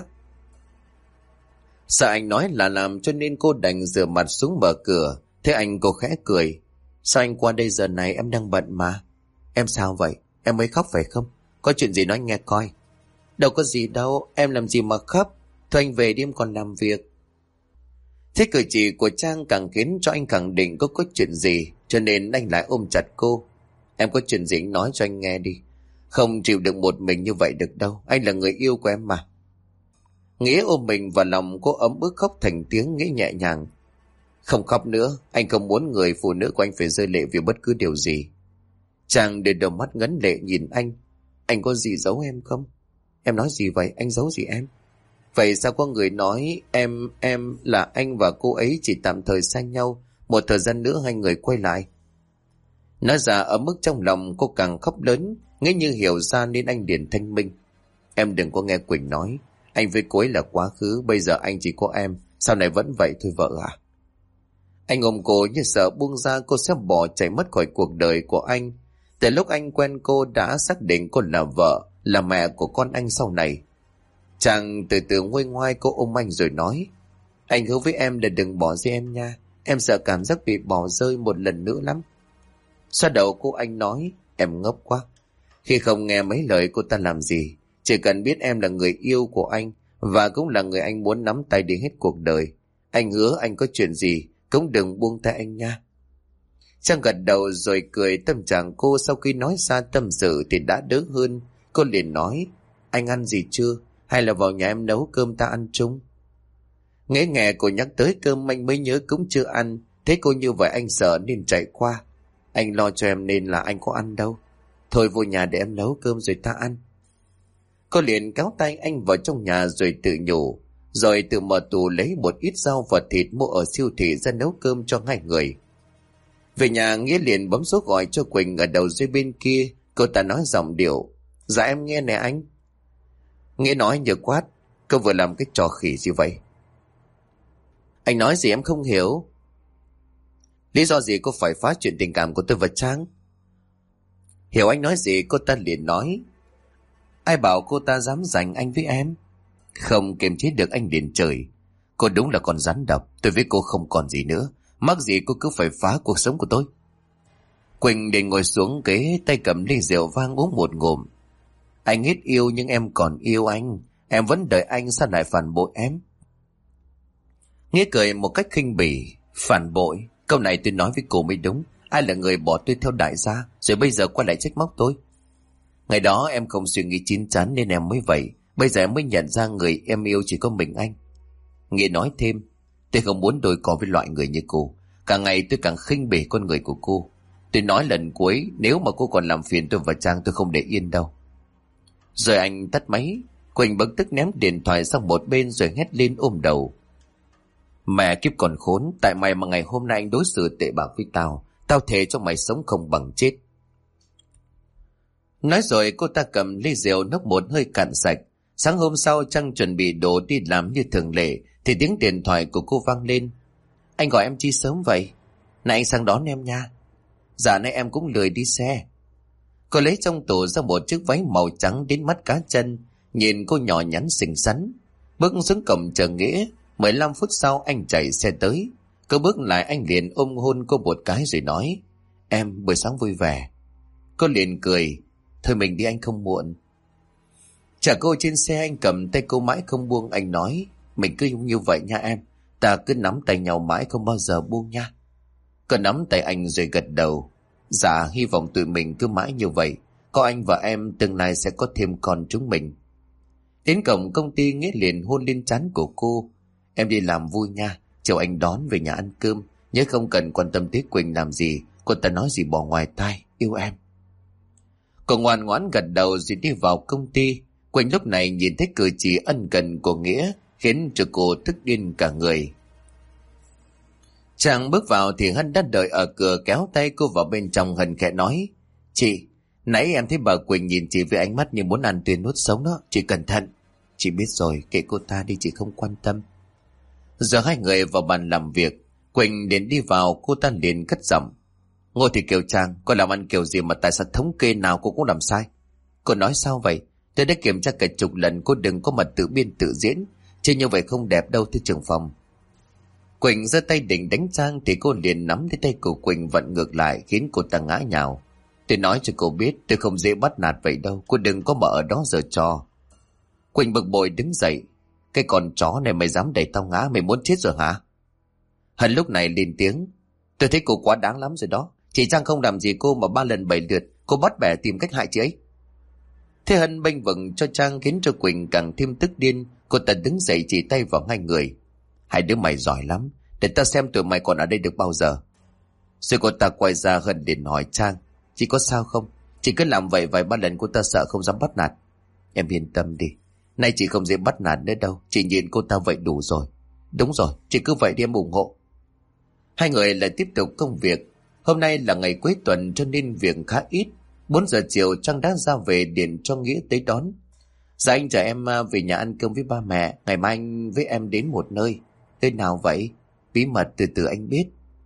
Sợ anh nói là làm cho nên cô đành rửa mặt xuống mở cửa. Thế anh cô khẽ cười. Sao anh qua đây giờ này, em đang bận mà. Em sao vậy? Em mới khóc phải không? Có chuyện gì nói anh nghe coi. Đâu có gì đâu, em làm gì mà khóc. Thôi anh về đi, em còn làm việc. Thế cử chỉ của Trang càng khiến cho anh khẳng định có chuyện gì, cho nên anh lại ôm chặt cô. Em có chuyện gì anh nói cho anh nghe đi. Không chịu được một mình như vậy được đâu. Anh là người yêu của em mà. Nghĩa ôm mình vào lòng cô, ấm ức khóc thành tiếng. Nghĩa nhẹ nhàng: Không khóc nữa, anh không muốn người phụ nữ của anh phải rơi lệ vì bất cứ điều gì. Trang đưa đôi mắt ngấn lệ nhìn anh. Anh có gì giấu em không? Em nói gì vậy? Anh giấu gì em? Vậy sao có người nói em là anh và cô ấy chỉ tạm thời xa nhau, một thời gian nữa hai người quay lại? Nói ra ở mức trong lòng cô càng khóc lớn. Nghe như hiểu ra nên anh liền thanh minh: Em đừng có nghe Quỳnh nói, anh với cô ấy là quá khứ, bây giờ anh chỉ có em, sau này vẫn vậy thôi vợ à. Anh ôm cô như sợ buông ra cô sẽ bỏ chạy mất khỏi cuộc đời của anh. Từ lúc anh quen cô đã xác định cô là vợ, là mẹ của con anh sau này. Chàng từ từ nguôi ngoai cô ôm anh rồi nói: Anh hứa với em là đừng bỏ rơi em nha. Em sợ cảm giác bị bỏ rơi một lần nữa lắm. Xoa đầu cô anh nói: Em ngốc quá. Khi không nghe mấy lời cô ta làm gì, chỉ cần biết em là người yêu của anh và cũng là người anh muốn nắm tay đi hết cuộc đời. Anh hứa anh có chuyện gì cũng đừng buông tay anh nha. Trang gật đầu rồi cười. Tâm trạng cô sau khi nói ra tâm sự thì đã đỡ hơn. Cô liền nói: Anh ăn gì chưa? Hay là vào nhà em nấu cơm ta ăn chung? Nghe cô nhắc tới cơm anh mới nhớ cũng chưa ăn. Thấy cô như vậy anh sợ nên chạy qua: Anh lo cho em nên là anh có ăn đâu. Thôi vô nhà để em nấu cơm rồi ta ăn. Cô liền kéo tay anh vào trong nhà rồi tự nhủ, rồi tự mở tủ lấy một ít rau và thịt mua ở siêu thị ra nấu cơm cho hai người. Về nhà Nghĩa liền bấm số gọi cho Quỳnh ở đầu dây bên kia. Cô ta nói giọng điệu: Dạ em nghe nè anh. Nghĩa nói như quát: Cô vừa làm cái trò khỉ gì vậy? Anh nói gì em không hiểu? Lý do gì cô phải phá chuyện tình cảm của tôi và Trang? Hiểu anh nói gì, cô ta liền nói: Ai bảo cô ta dám giành anh với em? Không kiềm chế được anh liền chửi: Cô đúng là con rắn độc, tôi với cô không còn gì nữa. Mắc gì cô cứ phải phá cuộc sống của tôi? Quỳnh để ngồi xuống ghế, tay cầm ly rượu vang uống một ngụm. Anh hết yêu nhưng em còn yêu anh. Em vẫn đợi anh, sao lại phản bội em? Nghĩa cười một cách khinh bỉ: Phản bội? Câu này tôi nói với cô mới đúng. Ai là người bỏ tôi theo đại gia rồi bây giờ quay lại trách móc tôi? Ngày đó em không suy nghĩ chín chắn nên em mới vậy. Bây giờ em mới nhận ra người em yêu chỉ có mình anh. Nghĩa nói thêm: Tôi không muốn đôi co với loại người như cô. Càng ngày tôi càng khinh bỉ con người của cô. Tôi nói lần cuối, nếu mà cô còn làm phiền tôi và Trang tôi không để yên đâu. Rồi anh tắt máy. Quỳnh bực tức ném điện thoại sang một bên rồi hét lên ôm đầu: Mẹ kiếp còn khốn, tại mày mà ngày hôm nay anh đối xử tệ bạc với tao. Tao thề cho mày sống không bằng chết. Nói rồi cô ta cầm ly rượu nốc một hơi cạn sạch. Sáng hôm sau Trang chuẩn bị đồ đi làm như thường lệ thì tiếng điện thoại của cô vang lên: Anh gọi em chi sớm vậy? Này anh sang đón em nha. Dạ nay em cũng lười đi xe. Cô lấy trong tủ ra một chiếc váy màu trắng đến mắt cá chân. Nhìn cô nhỏ nhắn xinh xắn. Bước xuống cổng chờ Nghĩa. 15 phút sau anh chạy xe tới. Cô bước lại anh liền ôm hôn cô một cái rồi nói: Em buổi sáng vui vẻ. Cô liền cười: Thôi mình đi anh không muộn. Chở cô trên xe anh cầm tay cô mãi không buông. Anh nói: Mình cứ như vậy nha em. Ta cứ nắm tay nhau mãi không bao giờ buông nha. Cô nắm tay anh rồi gật đầu: Dạ hy vọng tụi mình cứ mãi như vậy. Có anh và em tương lai sẽ có thêm con chúng mình. Đến cổng công ty Nghĩa liền hôn lên trán của cô: Em đi làm vui nha. Chiều anh đón về nhà ăn cơm. Nhớ không cần quan tâm tới Quỳnh làm gì. Cô ta nói gì bỏ ngoài tai. Yêu em. Cô ngoan ngoãn gật đầu rồi đi vào công ty. Quỳnh lúc này nhìn thấy cử chỉ ân cần của Nghĩa khiến cho cô tức điên cả người. Chàng bước vào thì Hân đã đợi ở cửa kéo tay cô vào bên trong. Hân khẽ nói: Chị, nãy em thấy bà Quỳnh nhìn chị với ánh mắt như muốn ăn tươi nuốt sống đó. Chị cẩn thận. Chị biết rồi, kệ cô ta đi, chị không quan tâm. Giờ hai người vào bàn làm việc. Quỳnh đến đi vào, cô ta liền cất giọng: Ngô Thị Kiều Trang, cô làm ăn kiểu gì mà tại sao thống kê nào cô cũng làm sai? Cô nói sao vậy? Tôi đã kiểm tra cả chục lần, cô đừng có mà tự biên tự diễn. Chứ như vậy không đẹp đâu thưa trưởng phòng. Quỳnh giơ tay định đánh Trang thì cô liền nắm lấy tay của Quỳnh vặn ngược lại khiến cô ta ngã nhào. Tôi nói cho cô biết tôi không dễ bắt nạt vậy đâu. Cô đừng có mà ở đó giở trò. Quỳnh bực bội đứng dậy: Cái con chó này mày dám đẩy tao ngã, mày muốn chết rồi hả? Hân lúc này lên tiếng. Tôi thấy cô quá đáng lắm rồi đó. Chị Trang không làm gì cô mà 3 lần 7 lượt cô bắt bẻ tìm cách hại chị ấy. Thế Hân bênh vực cho Trang khiến cho Quỳnh càng thêm tức điên. Cô ta đứng dậy chỉ tay vào hai người. Hai đứa mày giỏi lắm, để ta xem tụi mày còn ở đây được bao giờ. Rồi cô ta quay ra Hân để hỏi Trang. Chị có sao không? Chị cứ làm vậy vài ba lần cô ta sợ không dám bắt nạt. Em yên tâm đi, nay chị không dễ bắt nạt nữa đâu. Chị nhìn cô ta vậy đủ rồi. Đúng rồi, chị cứ vậy đi em ủng hộ. Hai người lại tiếp tục công việc. Hôm nay là ngày cuối tuần cho nên việc khá ít. 4 giờ chiều Trang đã ra về điện cho Nghĩa tới đón. Dạ anh chở em về nhà ăn cơm với ba mẹ. Ngày mai anh với em đến một nơi. Nơi nào vậy? Bí mật từ từ anh biết.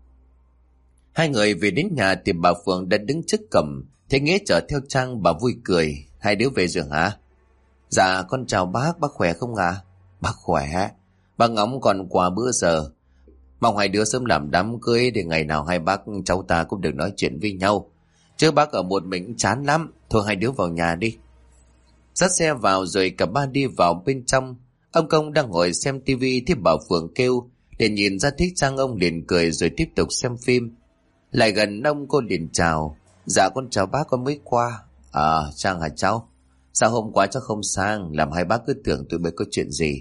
Hai người về đến nhà thì bà Phượng đã đứng trước cổng. Thấy Nghĩa chở theo Trang, bà vui cười. Hai đứa về rồi hả? Dạ con chào bác khỏe không ạ? Bác khỏe. Bác ngóng còn qua bữa giờ. Mong hai đứa sớm làm đám cưới để ngày nào hai bác cháu ta cũng được nói chuyện với nhau. Chứ bác ở một mình chán lắm. Thôi hai đứa vào nhà đi. Dắt xe vào rồi cả ba đi vào bên trong. Ông Công đang ngồi xem tivi thì bà Phượng kêu. Để nhìn ra thích Trang, ông liền cười rồi tiếp tục xem phim. Lại gần ông cô liền chào. Dạ con chào bác, con mới qua. Trang hả cháu? Sao hôm qua cháu không sang, làm hai bác cứ tưởng tụi bay có chuyện gì?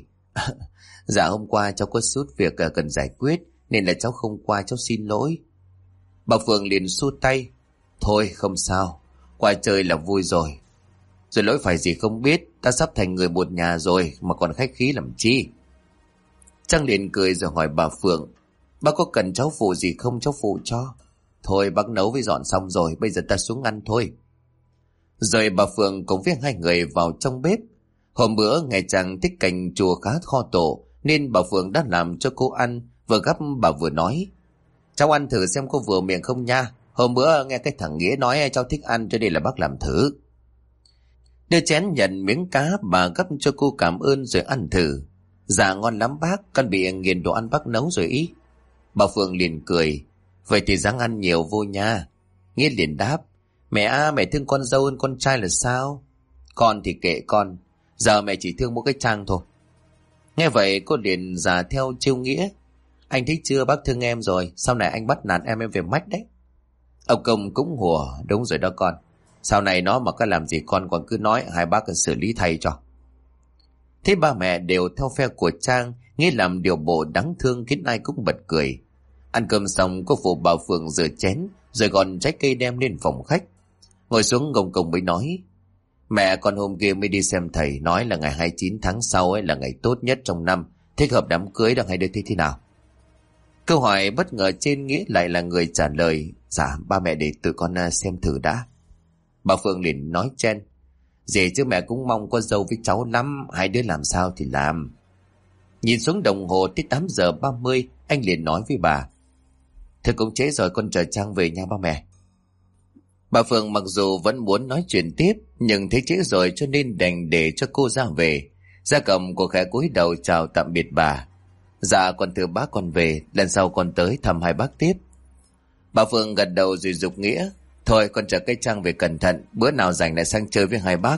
Dạ hôm qua cháu có chút việc cần giải quyết nên là cháu không qua, cháu xin lỗi. Bà Phượng liền xua tay. Thôi không sao, qua chơi là vui rồi. Rồi lỗi phải gì không biết, ta sắp thành người một nhà rồi mà còn khách khí làm chi. Trang liền cười rồi hỏi bà Phượng. Bác có cần cháu phụ gì không, cháu phụ cho. Thôi bác nấu với dọn xong rồi, bây giờ ta xuống ăn thôi. Rồi bà Phượng cùng với hai người vào trong bếp. Hôm bữa nghe Trang thích canh chua cá kho tổ nên bà Phượng đã làm cho cô ăn. Vừa gắp bà vừa nói. Cháu ăn thử xem có vừa miệng không nha. Hôm bữa nghe cái thằng Nghĩa nói cháu thích ăn cho nên là bác làm thử. Đưa chén nhận miếng cá bà gắp cho cô cảm ơn rồi ăn thử. Dạ ngon lắm bác, con bị nghiền đồ ăn bác nấu rồi ý. Bà Phượng liền cười. Vậy thì ráng ăn nhiều vô nha. Nghĩa liền đáp. Mẹ thương con dâu hơn con trai là sao? Con thì kệ con. Giờ mẹ chỉ thương mỗi cái Trang thôi. Nghe vậy cô liền giả theo trêu Nghĩa. Anh thấy chưa, bác thương em rồi. Sau này anh bắt nạt em về mách đấy. Ông Công cũng hùa. Đúng rồi đó con. Sau này nó mà có làm gì con còn cứ nói, hai bác cần xử lý thay cho. Thế ba mẹ đều theo phe của Trang. Nghĩa làm điều bộ đáng thương khiến ai cũng bật cười. Ăn cơm xong cô phụ bà Phượng rửa chén rồi gọn trái cây đem lên phòng khách. Ngồi xuống Công Công mới nói. Mẹ con hôm kia mới đi xem thầy, nói là ngày 29 tháng sau ấy là ngày tốt nhất trong năm, thích hợp đám cưới đang hay được thế nào? Câu hỏi bất ngờ trên Nghĩa lại là người trả lời. Dạ ba mẹ để tụi con xem thử đã. Bà Phượng liền nói chen. Dì chứ mẹ cũng mong có dâu với cháu lắm, hai đứa làm sao thì làm. Nhìn xuống đồng hồ tới 8 giờ 30, anh liền nói với bà. Thôi cũng trễ rồi, con chờ Trang về nha ba mẹ. Bà Phượng mặc dù vẫn muốn nói chuyện tiếp nhưng thấy trễ rồi cho nên đành để cho cô ra về. Gia Cầm của khẽ cúi đầu chào tạm biệt bà. Dạ con thưa bác con về, lần sau con tới thăm hai bác tiếp. Bà Phượng gật đầu rồi giục Nghĩa. Thôi con chờ cái Trang về cẩn thận, bữa nào rảnh lại sang chơi với hai bác.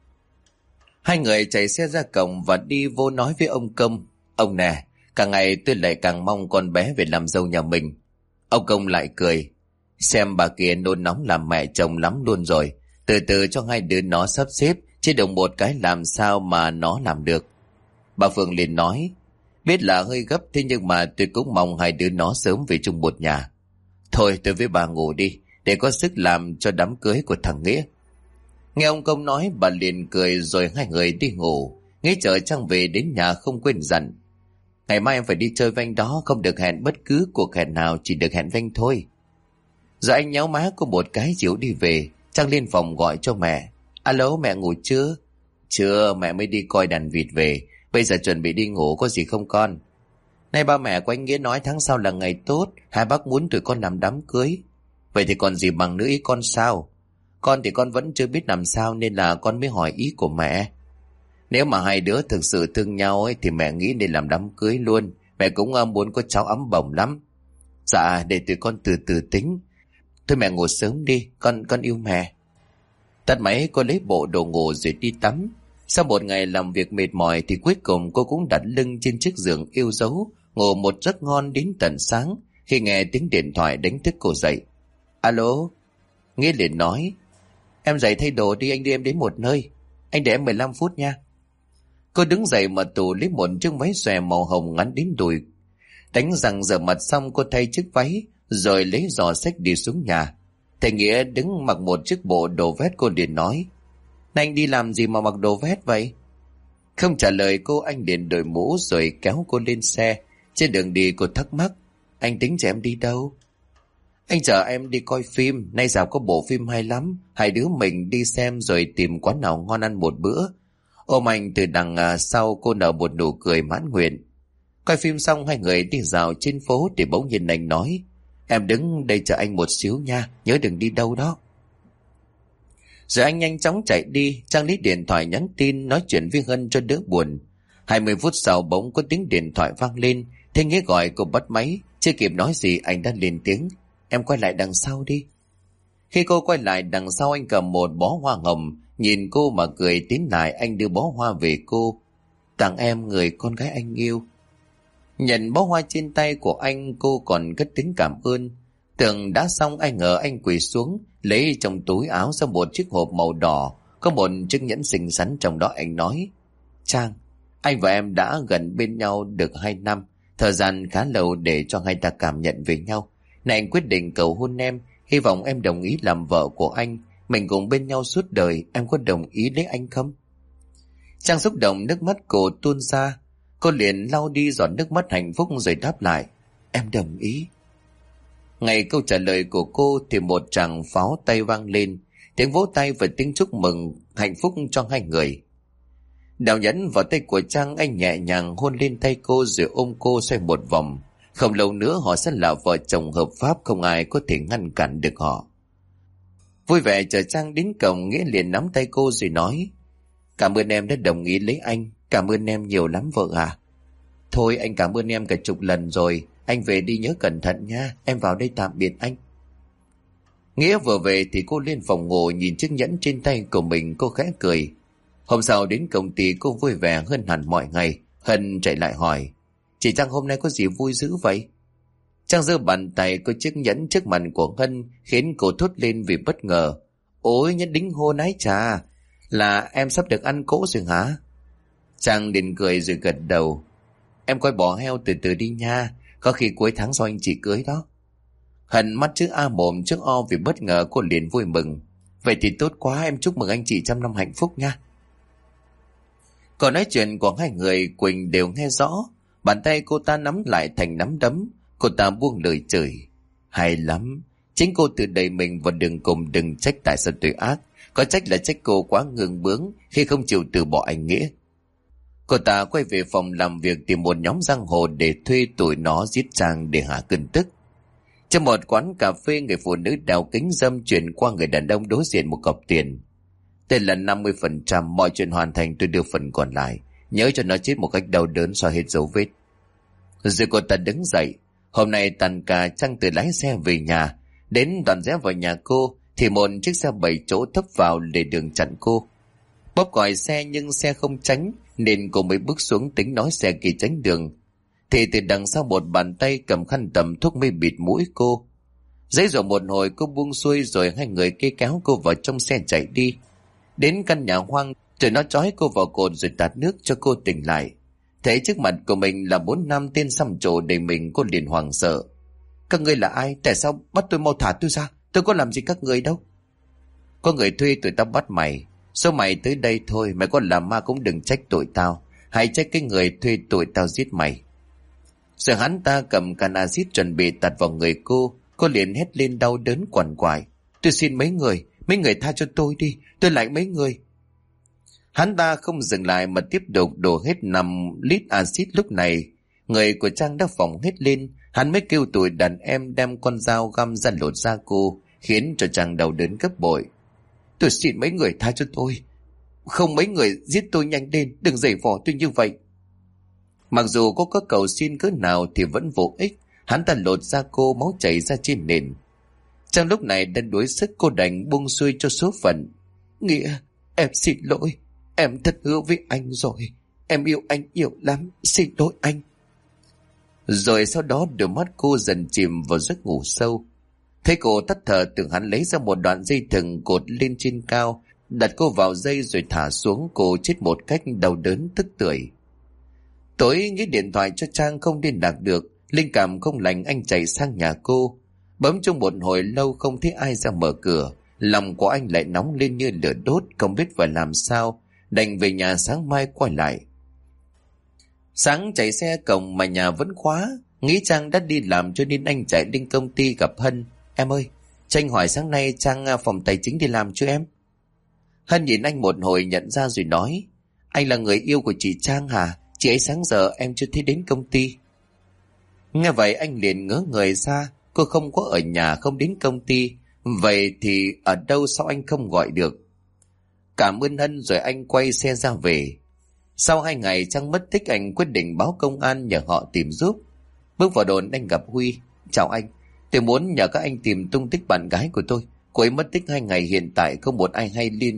Hai người chạy xe ra cổng và đi vô nói với ông Công. Ông nè, càng ngày tôi lại càng mong con bé về làm dâu nhà mình. Ông Công lại cười. Xem bà kia nôn nóng làm mẹ chồng lắm luôn rồi. Từ từ cho hai đứa nó sắp xếp, chứ đồng một cái làm sao mà nó làm được. Bà Phượng liền nói. Biết là hơi gấp thế nhưng mà tôi cũng mong hai đứa nó sớm về chung một nhà. Thôi tôi với bà ngủ đi, để có sức làm cho đám cưới của thằng Nghĩa. Nghe ông Công nói bà liền cười rồi hai người đi ngủ. Nghĩa chở Trang về đến nhà không quên dặn. Ngày mai em phải đi chơi với anh đó, không được hẹn bất cứ cuộc hẹn nào, chỉ được hẹn với anh thôi. Rồi anh nhéo má cô một cái dịu đi về. Trang lên phòng gọi cho mẹ. Alo mẹ ngủ chưa? Chưa, mẹ mới đi coi đàn vịt về. Bây giờ chuẩn bị đi ngủ, có gì không con? Nay ba mẹ của anh Nghĩa nói tháng sau là ngày tốt, hai bác muốn tụi con làm đám cưới. Vậy thì còn gì bằng nữa ý con sao? Con thì con vẫn chưa biết làm sao nên là con mới hỏi ý của mẹ. Nếu mà hai đứa thực sự thương nhau ấy thì mẹ nghĩ nên làm đám cưới luôn. Mẹ cũng muốn có cháu ấm bồng lắm. Dạ để tụi con từ từ tính. Thôi mẹ ngủ sớm đi, con yêu mẹ. Tắt máy cô lấy bộ đồ ngủ rồi đi tắm. Sau một ngày làm việc mệt mỏi thì cuối cùng cô cũng đặt lưng trên chiếc giường yêu dấu, ngủ một giấc ngon đến tận sáng khi nghe tiếng điện thoại đánh thức cô dậy. Alo? Nghĩa liền nói, em dậy thay đồ đi, anh đưa em đến một nơi. Anh để em 15 phút nha. Cô đứng dậy mà tù lấy một chiếc váy xòe màu hồng ngắn đến đùi. Đánh răng rửa mặt xong cô thay chiếc váy rồi lấy giỏ xách đi xuống nhà. Thầy Nghĩa đứng mặc một chiếc bộ đồ vest. Cô liền nói, này anh đi làm gì mà mặc đồ vest vậy? Không trả lời cô, anh liền đội mũ rồi kéo cô lên xe. Trên đường đi cô thắc mắc, anh tính cho em đi đâu? Anh chở em đi coi phim, nay dạo có bộ phim hay lắm, hai đứa mình đi xem rồi tìm quán nào ngon ăn một bữa. Ôm anh từ đằng sau, cô nở một nụ cười mãn nguyện. Coi phim xong hai người đi dạo trên phố thì bỗng nhiên anh nói, em đứng đây chờ anh một xíu nha, nhớ đừng đi đâu đó. Rồi anh nhanh chóng chạy đi. Trang lấy điện thoại nhắn tin nói chuyện với Hân cho đỡ buồn. 20 phút sau bỗng có tiếng điện thoại vang lên. Thế Nghĩa gọi cô bắt máy. Chưa kịp nói gì anh đã lên tiếng, em quay lại đằng sau đi. Khi cô quay lại đằng sau, anh cầm một bó hoa hồng, nhìn cô mà cười tiến lại. Anh đưa bó hoa về cô, tặng em người con gái anh yêu. Nhận bó hoa trên tay của anh, cô còn cất tiếng cảm ơn. Tưởng đã xong, ai ngờ anh quỳ xuống lấy trong túi áo ra một chiếc hộp màu đỏ, có một chiếc nhẫn xinh xắn trong đó. Anh nói, Trang, anh và em đã gần bên nhau được 2 năm, thời gian khá lâu để cho hai ta cảm nhận về nhau. Này anh quyết định cầu hôn em, hy vọng em đồng ý làm vợ của anh, mình cùng bên nhau suốt đời. Em có đồng ý lấy anh không? Trang xúc động, nước mắt cô tuôn ra. Cô liền lau đi giọt nước mắt hạnh phúc rồi đáp lại, em đồng ý. Ngay câu trả lời của cô thì một tràng pháo tay vang lên, tiếng vỗ tay và tiếng chúc mừng hạnh phúc cho hai người. Đào nhẫn vào tay của Trang, anh nhẹ nhàng hôn lên tay cô rồi ôm cô xoay một vòng. Không lâu nữa họ sẽ là vợ chồng hợp pháp, không ai có thể ngăn cản được họ. Vui vẻ chờ Trang đến cổng, Nghĩa liền nắm tay cô rồi nói, cảm ơn em đã đồng ý lấy anh, cảm ơn em nhiều lắm vợ à. Thôi anh cảm ơn em cả chục lần rồi, anh về đi nhớ cẩn thận nha, em vào đây tạm biệt anh. Nghĩa vừa về thì cô lên phòng ngủ nhìn chiếc nhẫn trên tay của mình, cô khẽ cười. Hôm sau đến công ty cô vui vẻ hơn hẳn mọi ngày. Hân chạy lại hỏi, chị Trang hôm nay có gì vui dữ vậy? Trang giơ bàn tay có chiếc nhẫn trước mặt của Hân khiến cô thốt lên vì bất ngờ. Ôi nhẫn đính hôn ái chà, là em sắp được ăn cỗ rồi hả? Trang liền cười rồi gật đầu. Em coi bò heo từ từ đi nha, có khi cuối tháng sau anh chị cưới đó. Hân mắt chữ A mồm trước O vì bất ngờ, cô liền vui mừng. Vậy thì tốt quá, em chúc mừng anh chị trăm năm hạnh phúc nha. Còn nói chuyện của hai người Quỳnh đều nghe rõ. Bàn tay cô ta nắm lại thành nắm đấm. Cô ta buông lời chửi, hay lắm, chính cô tự đẩy mình vào đường cùng, đừng trách tại sao tội ác. Có trách là trách cô quá ngượng bướng khi không chịu từ bỏ anh Nghĩa. Cô ta quay về phòng làm việc tìm một nhóm giang hồ để thuê tụi nó giết Trang để hạ cơn tức. Trong một quán cà phê, người phụ nữ đeo kính râm chuyển qua người đàn ông đối diện một cọc tiền. Tên là 50%, mọi chuyện hoàn thành tôi đưa phần còn lại, nhớ cho nó chết một cách đau đớn xóa hết dấu vết. Rồi cô ta đứng dậy. Hôm nay tàn cả Trang tự lái xe về nhà. Đến đoạn rẽ vào nhà cô thì một chiếc xe 7 chỗ thấp vào để đường chặn cô. Bóp còi xe nhưng xe không tránh, nên cô mới bước xuống tính nói xe kia tránh đường. Thì từ đằng sau một bàn tay cầm khăn tầm thuốc mê bịt mũi cô. Giấy rồi một hồi cô buông xuôi rồi hai người kia kéo cô vào trong xe chạy đi. Đến căn nhà hoang rồi nó trói cô vào cột rồi tạt nước cho cô tỉnh lại. Thấy trước mặt của mình là 4 nam tên xăm trổ đầy mình, cô liền hoảng sợ. Các ngươi là ai? Tại sao bắt tôi? Mau thả tôi ra, tôi có làm gì các ngươi đâu. Có người thuê tụi tao bắt mày, số mày tới đây thôi, mày có làm ma cũng đừng trách tụi tao, hãy trách cái người thuê tụi tao giết mày. Rồi hắn ta cầm can axit chuẩn bị tạt vào người cô liền hét lên đau đớn quằn quại. Tôi xin mấy người tha cho tôi đi, tôi lại mấy người. Hắn ta không dừng lại mà tiếp tục đổ hết 5 lít axit. Lúc này người của Trang đã phỏng hết lên. Hắn mới kêu tụi đàn em đem con dao găm ra lột da cô, khiến cho Trang đau đớn gấp bội. Tôi xin mấy người tha cho tôi, không mấy người giết tôi nhanh lên, đừng giày vò tôi như vậy. Mặc dù cô có cầu xin cỡ nào thì vẫn vô ích. Hắn ta lột da cô, máu chảy ra trên nền. Trong lúc này đã đuối sức, cô đành buông xuôi cho số phận. Nghĩa, em xin lỗi. Em thất hứa với anh rồi. Em yêu anh nhiều lắm. Xin lỗi anh. Rồi sau đó đôi mắt cô dần chìm vào giấc ngủ sâu. Thấy cô tắt thở, tưởng hắn lấy ra một đoạn dây thừng cột lên trên cao, đặt cô vào dây rồi thả xuống. Cô chết một cách đau đớn tức tưởi. Tối nghĩ điện thoại cho Trang không liên lạc được, linh cảm không lành, anh chạy sang nhà cô. Bấm trong một hồi lâu không thấy ai ra mở cửa, lòng của anh lại nóng lên như lửa đốt, không biết phải làm sao, đành về nhà sáng mai quay lại. Sáng chạy xe cổng mà nhà vẫn khóa, nghĩ Trang đã đi làm cho nên anh chạy đến công ty gặp Hân. Em ơi, Tranh hỏi sáng nay Trang phòng tài chính đi làm chưa em? Hân nhìn anh một hồi nhận ra rồi nói, anh là người yêu của chị Trang hả? Chị ấy sáng giờ em chưa thấy đến công ty. Nghe vậy anh liền ngớ người ra, cô không có ở nhà, không đến công ty, vậy thì ở đâu sao anh không gọi được? Cảm ơn Hân rồi anh quay xe ra về. Sau 2 ngày Trang mất tích, anh quyết định báo công an nhờ họ tìm giúp. Bước vào đồn anh gặp Huy. Chào anh, tôi muốn nhờ các anh tìm tung tích bạn gái của tôi. Cô ấy mất tích 2 ngày, hiện tại không một ai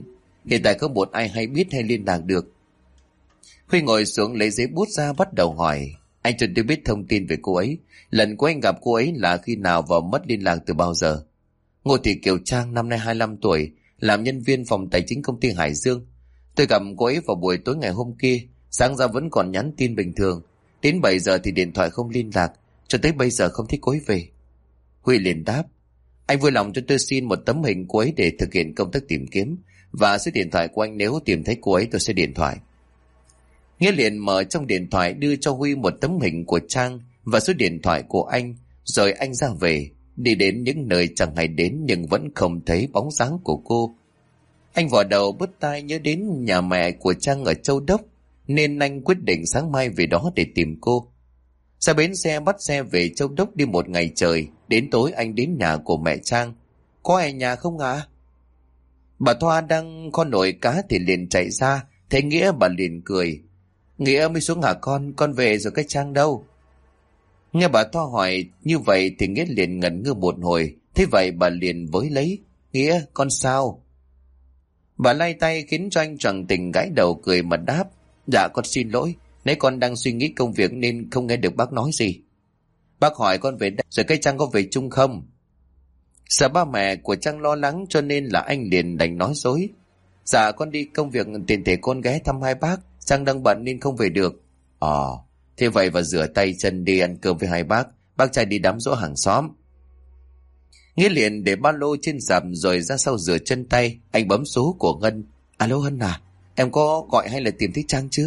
hay biết hay liên lạc được. Huy ngồi xuống lấy giấy bút ra bắt đầu hỏi. Anh cho tôi biết thông tin về cô ấy. Lần của anh gặp cô ấy là khi nào và mất liên lạc từ bao giờ? Ngô Thị Kiều Trang, năm nay 25 tuổi, làm nhân viên phòng tài chính công ty Hải Dương. Tôi gặp cô ấy vào buổi tối ngày hôm kia, sáng ra vẫn còn nhắn tin bình thường. Đến 7 giờ thì điện thoại không liên lạc, cho tới bây giờ không thấy cô ấy về. Huy liền đáp, anh vui lòng cho tôi xin một tấm hình cô ấy để thực hiện công tác tìm kiếm, và số điện thoại của anh, nếu tìm thấy cô ấy tôi sẽ điện thoại. Nghĩa liền mở trong điện thoại đưa cho Huy một tấm hình của Trang và số điện thoại của anh, rồi anh ra về, đi đến những nơi chẳng hay đến nhưng vẫn không thấy bóng dáng của cô. Anh vò đầu bứt tai nhớ đến nhà mẹ của Trang ở Châu Đốc, nên anh quyết định sáng mai về đó để tìm cô. Ra bến xe bắt xe về Châu Đốc đi 1 ngày trời, đến tối anh đến nhà của mẹ Trang. Có ai nhà không ạ? Bà Thoa đang kho nồi cá thì liền chạy ra, thấy Nghĩa bà liền cười. Nghĩa mới xuống hả con về rồi, cái Trang đâu? Nghe bà Thoa hỏi như vậy thì Nghĩa liền ngẩn ngơ một hồi, thế vậy bà liền với lấy. Nghĩa, con sao? Bà lay tay khiến cho anh choàng tỉnh gãi đầu cười mà đáp. Dạ con xin lỗi, nãy con đang suy nghĩ công việc nên không nghe được bác nói gì. Bác hỏi con về đây, rồi cái Trang có về chung không? Sợ ba mẹ của Trang lo lắng cho nên là anh liền đành nói dối. Dạ con đi công việc, tiện thể con ghé thăm hai bác, Trang đang bận nên không về được. Thế vậy và rửa tay chân đi ăn cơm với hai bác trai đi đám giỗ hàng xóm. Nghĩa liền để ba lô trên sạp rồi ra sau rửa chân tay. Anh bấm số của Ngân. Alo Hân à, em có gọi hay là tìm thấy Trang chưa?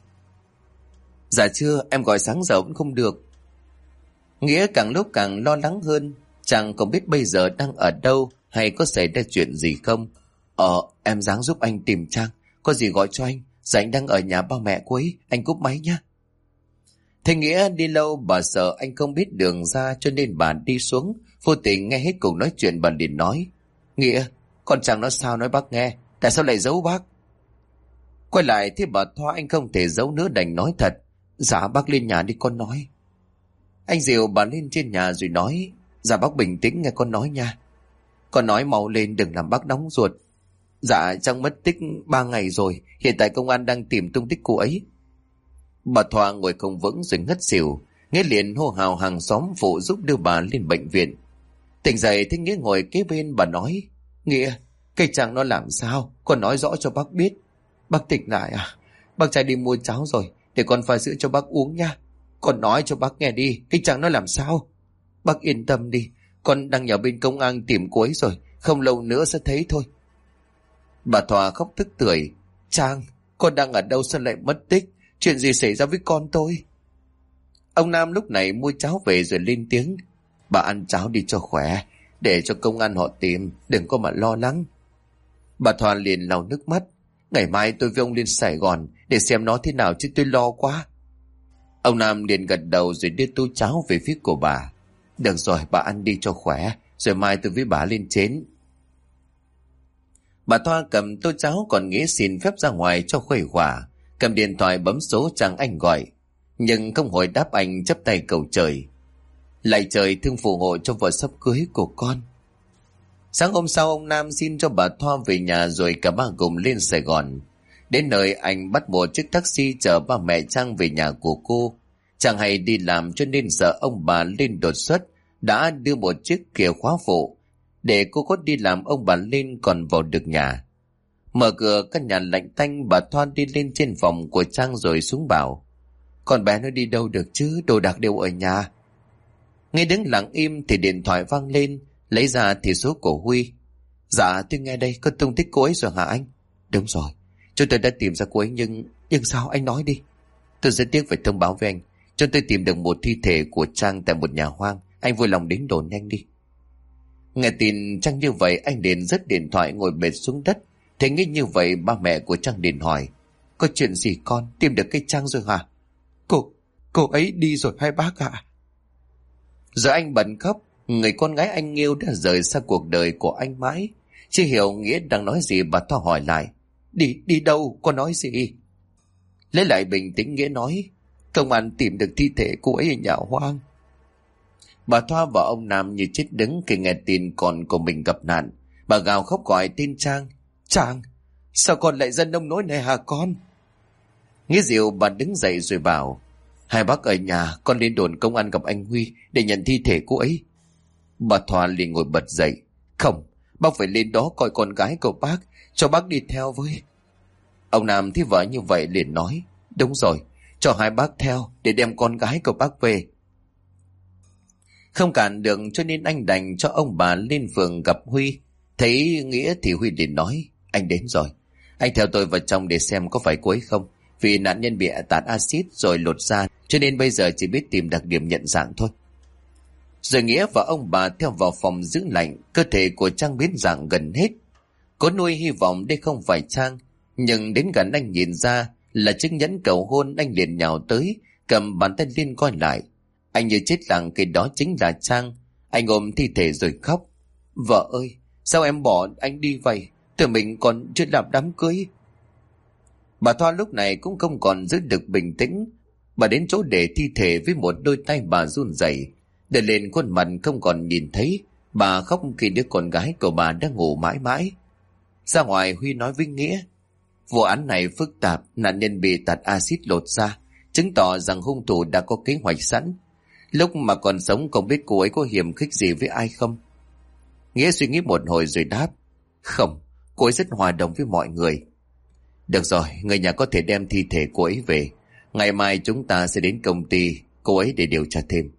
Dạ chưa, em gọi sáng giờ vẫn không được. Nghĩa càng lúc càng lo lắng hơn. Chàng không biết bây giờ đang ở đâu hay có xảy ra chuyện gì không. Em ráng giúp anh tìm Trang, có gì gọi cho anh. Dạ anh đang ở nhà ba mẹ cô ấy, anh cúp máy nhé. Thế Nghĩa đi lâu bà sợ anh không biết đường ra cho nên bà đi xuống, vô tình nghe hết cuộc nói chuyện. Bà liền nói, Nghĩa, con Trang nó sao nói bác nghe, tại sao lại giấu bác? Quay lại thì bà Thoa anh không thể giấu nữa, đành nói thật. Dạ bác lên nhà đi con nói. Anh dìu bà lên trên nhà rồi nói, dạ bác bình tĩnh nghe con nói nha. Con nói mau lên đừng làm bác nóng ruột. Dạ Trang mất tích 3 ngày rồi, hiện tại công an đang tìm tung tích cô ấy. Bà Thoa ngồi không vững rồi ngất xỉu. Nghĩa liền hô hào hàng xóm phụ giúp đưa bà lên bệnh viện. Tỉnh dậy thấy Nghĩa ngồi kế bên, bà nói, Nghĩa, cây Trang nó làm sao, con nói rõ cho bác biết. Bác tỉnh lại à? Bác trai đi mua cháo rồi, để con pha sữa cho bác uống nha. Con nói cho bác nghe đi, cây Trang nó làm sao? Bác yên tâm đi, con đang nhờ bên công an tìm cô ấy rồi, không lâu nữa sẽ thấy thôi. Bà Thoa khóc tức tưởi. Trang, con đang ở đâu sao lại mất tích? Chuyện gì xảy ra với con tôi? Ông Nam lúc này mua cháo về rồi lên tiếng. Bà ăn cháo đi cho khỏe, để cho công an họ tìm, đừng có mà lo lắng. Bà Thoa liền lau nước mắt. Ngày mai tôi với ông lên Sài Gòn để xem nó thế nào chứ tôi lo quá. Ông Nam liền gật đầu rồi đưa tô cháo về phía của bà. Được rồi, bà ăn đi cho khỏe, rồi mai tôi với bà lên chén. Bà Thoa cầm tô cháo còn Nghĩa xin phép ra ngoài cho khuây khỏa, cầm điện thoại bấm số Trang anh gọi, nhưng không hồi đáp. Anh chắp tay cầu trời, lạy trời thương phù hộ cho vợ sắp cưới của con. Sáng hôm sau ông Nam xin cho bà Thoa về nhà rồi cả ba cùng lên Sài Gòn. Đến nơi anh bắt một chiếc taxi chở ba mẹ Trang về nhà của cô. Trang hay đi làm cho nên sợ ông bà Lên đột xuất, đã đưa một chiếc chìa khóa phụ để cô có đi làm ông bà Lên còn vào được nhà. Mở cửa căn nhà lạnh tanh, bà Thoa đi lên trên phòng của Trang rồi xuống bảo: Con bé nó đi đâu được chứ, đồ đạc đều ở nhà. Ngay đứng lặng im thì điện thoại vang lên, lấy ra thì số của Huy. Dạ tôi nghe đây, có tung tích cô ấy rồi hả anh? Đúng rồi, chúng tôi đã tìm ra cô ấy nhưng sao anh nói đi. Tôi rất tiếc phải thông báo với anh, chúng tôi tìm được một thi thể của Trang tại một nhà hoang. Anh vui lòng đến đồn nhanh đi. Nghe tin Trang như vậy, anh liền rớt điện thoại ngồi bệt xuống đất. Thấy nghĩ như vậy, ba mẹ của Trang liền hỏi: Có chuyện gì con, tìm được cái Trang rồi hả? Cô ấy đi rồi hai bác ạ. Giờ anh bật khóc. Người con gái anh yêu đã rời xa cuộc đời của anh mãi. Chưa hiểu Nghĩa đang nói gì, bà Thoa hỏi lại: Đi đâu, con nói gì? Lấy lại bình tĩnh, Nghĩa nói: Công an tìm được thi thể cô ấy ở nhà hoang. Bà Thoa và ông Nam như chết đứng khi nghe tin con của mình gặp nạn. Bà gào khóc gọi tên Trang: Trang, sao con lại dân nông nỗi này hả con? Nghĩa dịu bà đứng dậy rồi bảo: Hai bác ở nhà, con lên đồn công an gặp anh Huy để nhận thi thể cô ấy. Bà Thoa liền ngồi bật dậy: Không, bác phải lên đó coi con gái của bác, cho bác đi theo với. Ông Nam thấy vợ như vậy liền nói: Đúng rồi, cho hai bác theo để đem con gái của bác về. Không cản được cho nên anh đành cho ông bà lên phường gặp Huy. Thấy Nghĩa thì Huy liền nói: Anh đến rồi, anh theo tôi vào trong để xem có phải cô ấy không. Vì nạn nhân bị tạt axit rồi lột da, cho nên bây giờ chỉ biết tìm đặc điểm nhận dạng thôi. Rồi Nghĩa và ông bà theo vào phòng giữ lạnh. Cơ thể của Trang biến dạng gần hết. Có nuôi hy vọng đây không phải Trang, nhưng đến gần anh nhìn ra là chiếc nhẫn cầu hôn. Anh liền nhào tới, cầm bàn tay lên coi lại. Anh như chết lặng khi đó chính là Trang. Anh ôm thi thể rồi khóc: Vợ ơi, sao em bỏ anh đi vậy? Tụi mình còn chưa làm đám cưới. Bà Thoa lúc này cũng không còn giữ được bình tĩnh. Bà đến chỗ để thi thể với một đôi tay bà run rẩy, để lên khuôn mặt không còn nhìn thấy. Bà khóc khi đứa con gái của bà đang ngủ mãi mãi. Ra ngoài, Huy nói với Nghĩa: Vụ án này phức tạp, nạn nhân bị tạt axit lột da, chứng tỏ rằng hung thủ đã có kế hoạch sẵn. Lúc mà còn sống không biết cô ấy có hiềm khích gì với ai không? Nghĩa suy nghĩ một hồi rồi đáp: Không, cô ấy rất hòa đồng với mọi người. Được rồi, người nhà có thể đem thi thể cô ấy về. Ngày mai chúng ta sẽ đến công ty cô ấy để điều tra thêm.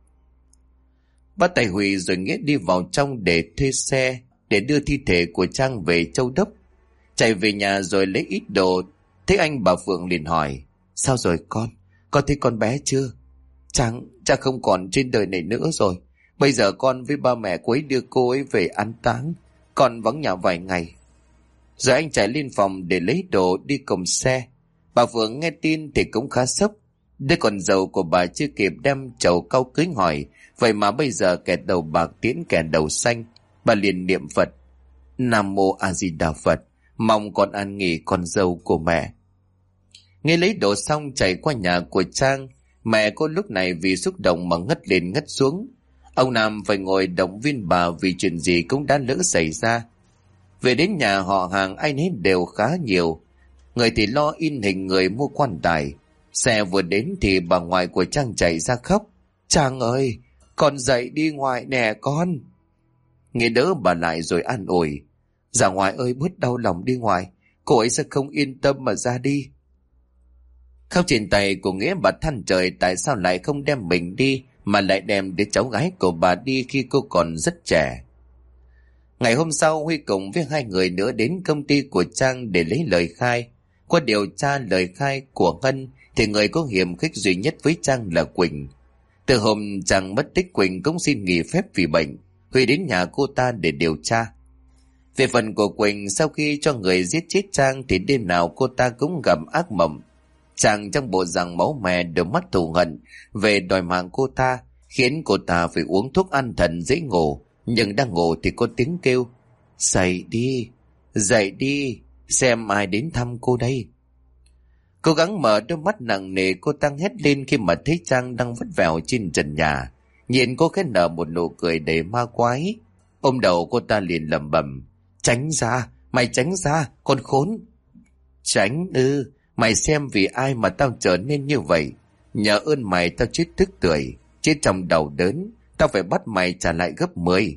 Bắt tay Huy rồi Nghĩa đi vào trong để thuê xe để đưa thi thể của Trang về Châu Đốc. Chạy về nhà rồi lấy ít đồ. Thấy anh, bà Phượng liền hỏi: Sao rồi con? Con thấy con bé chưa? Trang không còn trên đời này nữa rồi. Bây giờ con với ba mẹ cô ấy đưa cô ấy về an táng. Con vắng nhà vài ngày. Rồi anh chạy lên phòng để lấy đồ đi cùng xe. Bà Phượng nghe tin thì cũng khá sốc. Đứa con dâu của bà chưa kịp đem chầu cau cưới hỏi, vậy mà bây giờ kẻ đầu bạc tiễn kẻ đầu xanh. Bà liền niệm Phật: Nam Mô A Di Đà Phật, mong con an nghỉ con dâu của mẹ. Nghe lấy đồ xong chạy qua nhà của Trang. Mẹ cô lúc này vì xúc động mà ngất lên ngất xuống. Ông Nam phải ngồi động viên bà vì chuyện gì cũng đã lỡ xảy ra. Về đến nhà, họ hàng ai nấy đều khá nhiều. Người thì lo in hình người mua quan tài. Xe vừa đến thì bà ngoại của Trang chạy ra khóc: Trang ơi, con dậy đi ngoại nè con. Nghĩa đỡ bà lại rồi an ủi: Dạ ngoại ơi, bớt đau lòng đi ngoại, cô ấy sẽ không yên tâm mà ra đi. Khóc trên tay của Nghĩa, bà than trời tại sao lại không đem mình đi mà lại đem đứa cháu gái của bà đi khi cô còn rất trẻ. Ngày hôm sau, Huy cùng với hai người nữa đến công ty của Trang để lấy lời khai. Qua điều tra lời khai của Ngân thì người có hiềm khích duy nhất với Trang là Quỳnh. Từ hôm Trang mất tích, Quỳnh cũng xin nghỉ phép vì bệnh. Huy đến nhà cô ta để điều tra. Về phần của Quỳnh, sau khi cho người giết chết Trang thì đêm nào cô ta cũng gặp ác mộng. Trang trong bộ dạng máu me, đôi mắt thù hận về đòi mạng cô ta, khiến cô ta phải uống thuốc an thần dễ ngủ. Nhưng đang ngủ thì có tiếng kêu: Dậy đi, xem ai đến thăm cô đây. Cố gắng mở đôi mắt nặng nề, cô ta hét lên khi mà thấy Trang đang vắt vẻo trên trần nhà. Nhìn cô khẽ nở một nụ cười đầy ma quái. Ôm đầu cô ta liền lẩm bẩm: Tránh ra, mày tránh ra, con khốn. Tránh mày xem vì ai mà tao trở nên như vậy. Nhờ ơn mày tao chết tức tưởi, chết trong đầu đớn. Tao phải bắt mày trả lại gấp 10.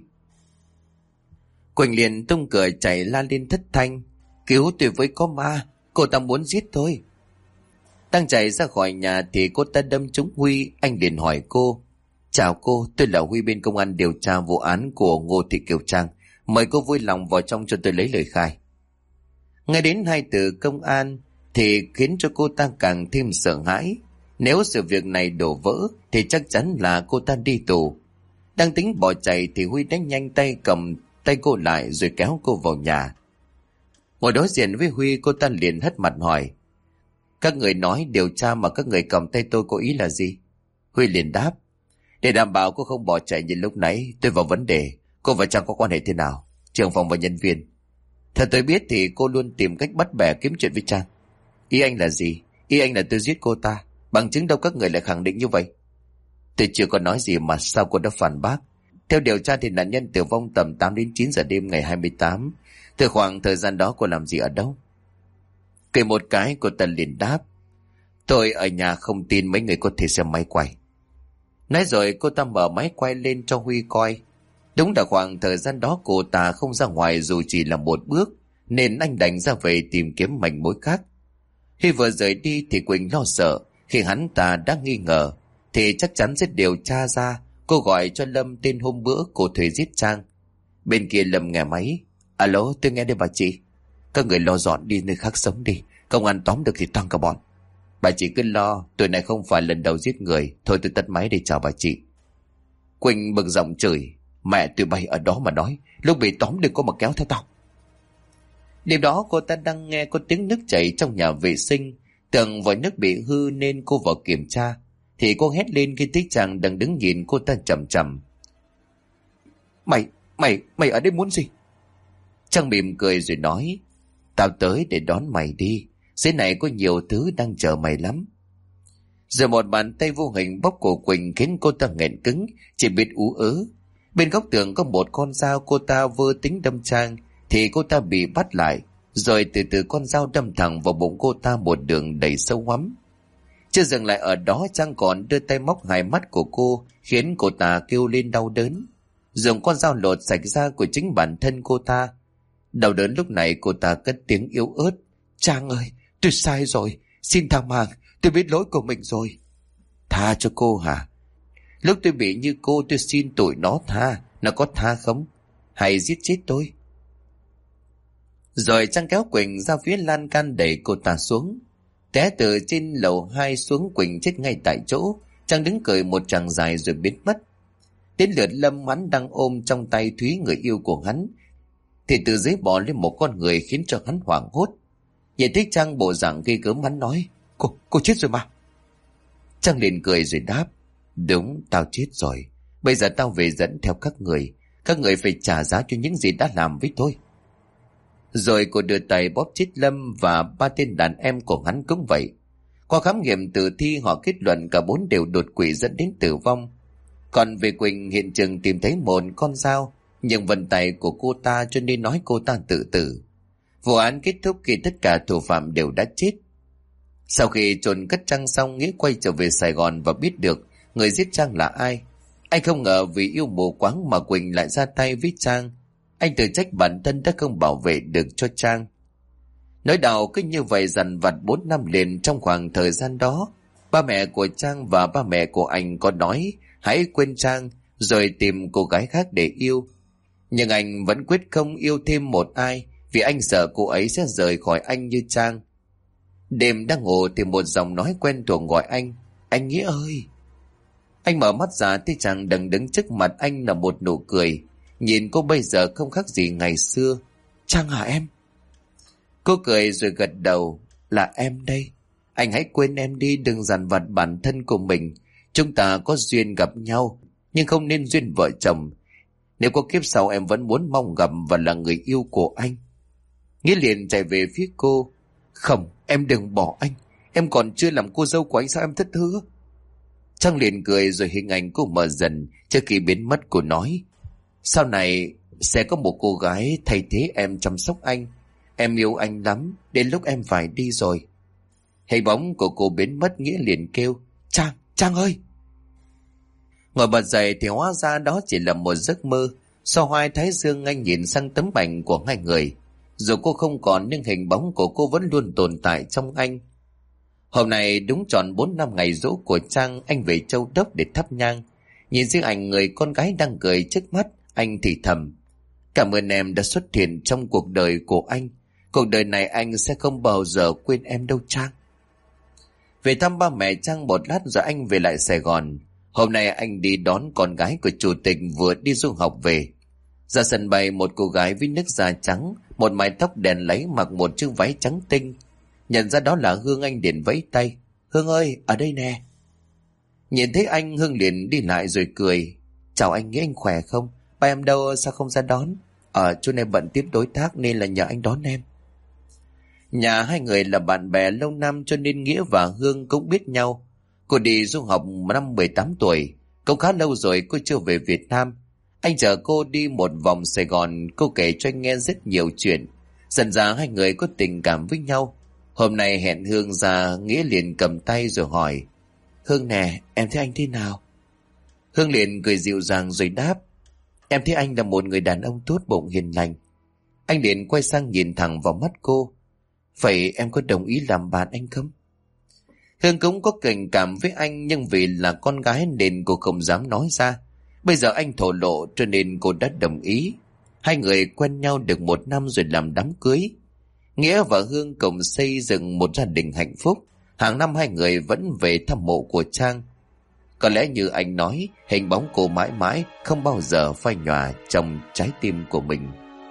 Quỳnh liền tung cửa chạy la lên thất thanh. Cứu tôi với, có ma, cô ta muốn giết tôi. Đang chạy ra khỏi nhà thì cô ta đâm trúng Huy. Anh liền hỏi cô: Chào cô, tôi là Huy bên công an điều tra vụ án của Ngô Thị Kiều Trang. Mời cô vui lòng vào trong cho tôi lấy lời khai. Nghe đến hai từ công an thì khiến cho cô ta càng thêm sợ hãi. Nếu sự việc này đổ vỡ thì chắc chắn là cô ta đi tù. Đang tính bỏ chạy thì Huy đánh nhanh tay cầm tay cô lại rồi kéo cô vào nhà. Ngồi đối diện với Huy, cô ta liền hất mặt hỏi: Các người nói điều tra mà các người cầm tay tôi có ý là gì? Huy liền đáp: Để đảm bảo cô không bỏ chạy như lúc nãy, tôi vào vấn đề. Cô và Trang có quan hệ thế nào? Trưởng phòng và nhân viên? Theo tôi biết thì cô luôn tìm cách bắt bẻ kiếm chuyện với Trang. Ý anh là gì? Ý anh là tôi giết cô ta. Bằng chứng đâu các người lại khẳng định như vậy? Tôi chưa có nói gì mà sao cô đã phản bác? Theo điều tra thì nạn nhân tử vong tầm 8 đến 9 giờ đêm ngày 28. Từ khoảng thời gian đó cô làm gì ở đâu? Kể một cái, cô ta liền đáp: Tôi ở nhà, không tin mấy người có thể xem máy quay. Nói rồi cô ta mở máy quay lên cho Huy coi. Đúng là khoảng thời gian đó cô ta không ra ngoài dù chỉ là một bước, nên anh đành ra về tìm kiếm manh mối khác. Khi vừa rời đi thì Quỳnh lo sợ. Khi hắn ta đã nghi ngờ thì chắc chắn sẽ điều tra ra. Cô gọi cho Lâm tên hôm bữa cô thuê giết Trang. Bên kia Lâm nghe máy: Alo, tôi nghe đây bà chị. Các người lo dọn đi nơi khác sống đi, công an tóm được thì toang cả bọn. Bà chị cứ lo, tuổi này không phải lần đầu giết người. Thôi tôi tắt máy để chào bà chị. Quỳnh bực giọng chửi: Mẹ tụi bay ở đó mà nói, lúc bị tóm đừng có mà kéo theo tao. Đêm đó cô ta đang nghe có tiếng nước chảy trong nhà vệ sinh. Tưởng vòi nước bị hư nên cô vào kiểm tra. Thì cô hét lên khi thấy chàng đang đứng nhìn cô ta chằm chằm. Mày ở đây muốn gì? Trang mỉm cười rồi nói: Tao tới để đón mày đi. Dưới này có nhiều thứ đang chờ mày lắm. Rồi một bàn tay vô hình bóp cổ Quỳnh khiến cô ta nghẹn cứng, chỉ biết ú ớ. Bên góc tường có một con dao, cô ta vơ tính đâm Trang thì cô ta bị bắt lại. Rồi từ từ con dao đâm thẳng vào bụng cô ta một đường đầy sâu hoắm. Chưa dừng lại ở đó, Trang còn đưa tay móc hai mắt của cô, khiến cô ta kêu lên đau đớn. Dùng con dao lột sạch da của chính bản thân cô ta. Đau đớn lúc này cô ta cất tiếng yếu ớt: Trang ơi, tôi sai rồi, xin tha mạng, tôi biết lỗi của mình rồi. Tha cho cô hả? Lúc tôi bị như cô tôi xin tụi nó tha, nó có tha không? Hay giết chết tôi? Rồi Trang kéo Quỳnh ra phía lan can đẩy cô ta xuống. Té từ trên lầu 2 xuống, Quỳnh chết ngay tại chỗ. Trang đứng cười một tràng dài rồi biến mất. Đến lượt Lâm, hắn đang ôm trong tay Thúy, người yêu của hắn, thì từ dưới bò lên một con người khiến cho hắn hoảng hốt. Nhìn thấy Trang bộ dạng ghê gớm, hắn nói: Cô chết rồi mà. Trang liền cười rồi đáp: Đúng, tao chết rồi. Bây giờ tao về dẫn theo các người. Các người phải trả giá cho những gì đã làm với tôi. Rồi cô đưa tay bóp chết Lâm, và ba tên đàn em của hắn cũng vậy. Qua khám nghiệm tử thi, họ kết luận cả bốn đều đột quỵ dẫn đến tử vong. Còn về Quỳnh, hiện trường tìm thấy một con dao, nhưng vân tay của cô ta, cho nên nói cô ta tự tử. Vụ án kết thúc khi tất cả thủ phạm đều đã chết. Sau khi chôn cất Trang xong, Nghĩa quay trở về Sài Gòn và biết được người giết Trang là ai. Anh không ngờ vì yêu mù quáng mà Quỳnh lại ra tay với Trang. Anh tự trách bản thân đã không bảo vệ được cho Trang. Nỗi đau cứ như vậy dằn vặt 4 năm liền. Trong khoảng thời gian đó, ba mẹ của Trang và ba mẹ của anh có nói hãy quên Trang rồi tìm cô gái khác để yêu. Nhưng anh vẫn quyết không yêu thêm một ai, vì anh sợ cô ấy sẽ rời khỏi anh như Trang. Đêm đang ngủ thì một giọng nói quen thuộc gọi anh: Anh Nghĩa ơi. Anh mở mắt ra thấy Trang đang đứng trước mặt anh là một nụ cười. Nhìn cô bây giờ không khác gì ngày xưa. Trang hả em? Cô cười rồi gật đầu: Là em đây. Anh hãy quên em đi, đừng dằn vặt bản thân của mình. Chúng ta có duyên gặp nhau, nhưng không nên duyên vợ chồng. Nếu có kiếp sau em vẫn muốn mong gặp và là người yêu của anh. Nghĩa liền chạy về phía cô: Không, em đừng bỏ anh. Em còn chưa làm cô dâu của anh, sao em thất hứa? Trang liền cười rồi hình ảnh cô mờ dần. Trước khi biến mất, cô nói: Sau này sẽ có một cô gái thay thế em chăm sóc anh. Em yêu anh lắm, đến lúc em phải đi rồi. Hình bóng của cô biến mất, Nghĩa liền kêu, Trang ơi! Ngồi bật dậy thì hóa ra đó chỉ là một giấc mơ. Sau hai thái dương, anh nhìn sang tấm ảnh của hai người. Dù cô không còn nhưng hình bóng của cô vẫn luôn tồn tại trong anh. Hôm nay đúng tròn 4 năm ngày giỗ của Trang, anh về Châu Đốc để thắp nhang. Nhìn riêng ảnh người con gái đang cười trước mắt, anh thì thầm, cảm ơn em đã xuất hiện trong cuộc đời của anh. Cuộc đời này anh sẽ không bao giờ quên em đâu Trang. Về thăm ba mẹ Trang một lát rồi anh về lại Sài Gòn. Hôm nay anh đi đón con gái của chủ tịch vừa đi du học về. Ra sân bay, một cô gái với nước da trắng, một mái tóc đèn láy, mặc một chiếc váy trắng tinh. Nhận ra đó là Hương, anh liền vẫy tay, Hương ơi, ở đây nè. Nhìn thấy anh, Hương liền đi lại rồi cười, chào anh Nghĩa, anh khỏe không? Ba em đâu, sao không ra đón? Chỗ này bận tiếp đối tác nên là nhờ anh đón em. Nhà hai người là bạn bè lâu năm cho nên Nghĩa và Hương cũng biết nhau. Cô đi du học năm 18 tuổi, cũng khá lâu rồi cô chưa về Việt Nam. Anh chở cô đi một vòng Sài Gòn, cô kể cho anh nghe rất nhiều chuyện. Dần dà hai người có tình cảm với nhau. Hôm nay hẹn Hương ra, Nghĩa liền cầm tay rồi hỏi, Hương nè, em thấy anh thế nào? Hương liền cười dịu dàng rồi đáp, em thấy anh là một người đàn ông tốt bụng hiền lành. Anh liền quay sang nhìn thẳng vào mắt cô, vậy em có đồng ý làm bạn anh không? Hương cũng có tình cảm với anh, nhưng vì là con gái nên cô không dám nói ra. Bây giờ anh thổ lộ cho nên cô đã đồng ý. Hai người quen nhau được 1 năm rồi làm đám cưới. Nghĩa và Hương cùng xây dựng một gia đình hạnh phúc. Hàng năm hai người vẫn về thăm mộ của Trang. Có lẽ như anh nói, hình bóng cô mãi mãi không bao giờ phai nhòa trong trái tim của mình.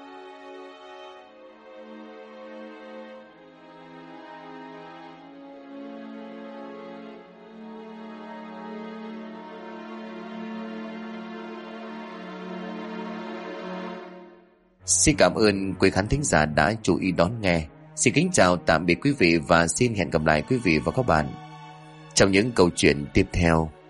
Xin cảm ơn quý khán thính giả đã chú ý đón nghe. Xin kính chào tạm biệt quý vị và xin hẹn gặp lại quý vị và các bạn trong những câu chuyện tiếp theo.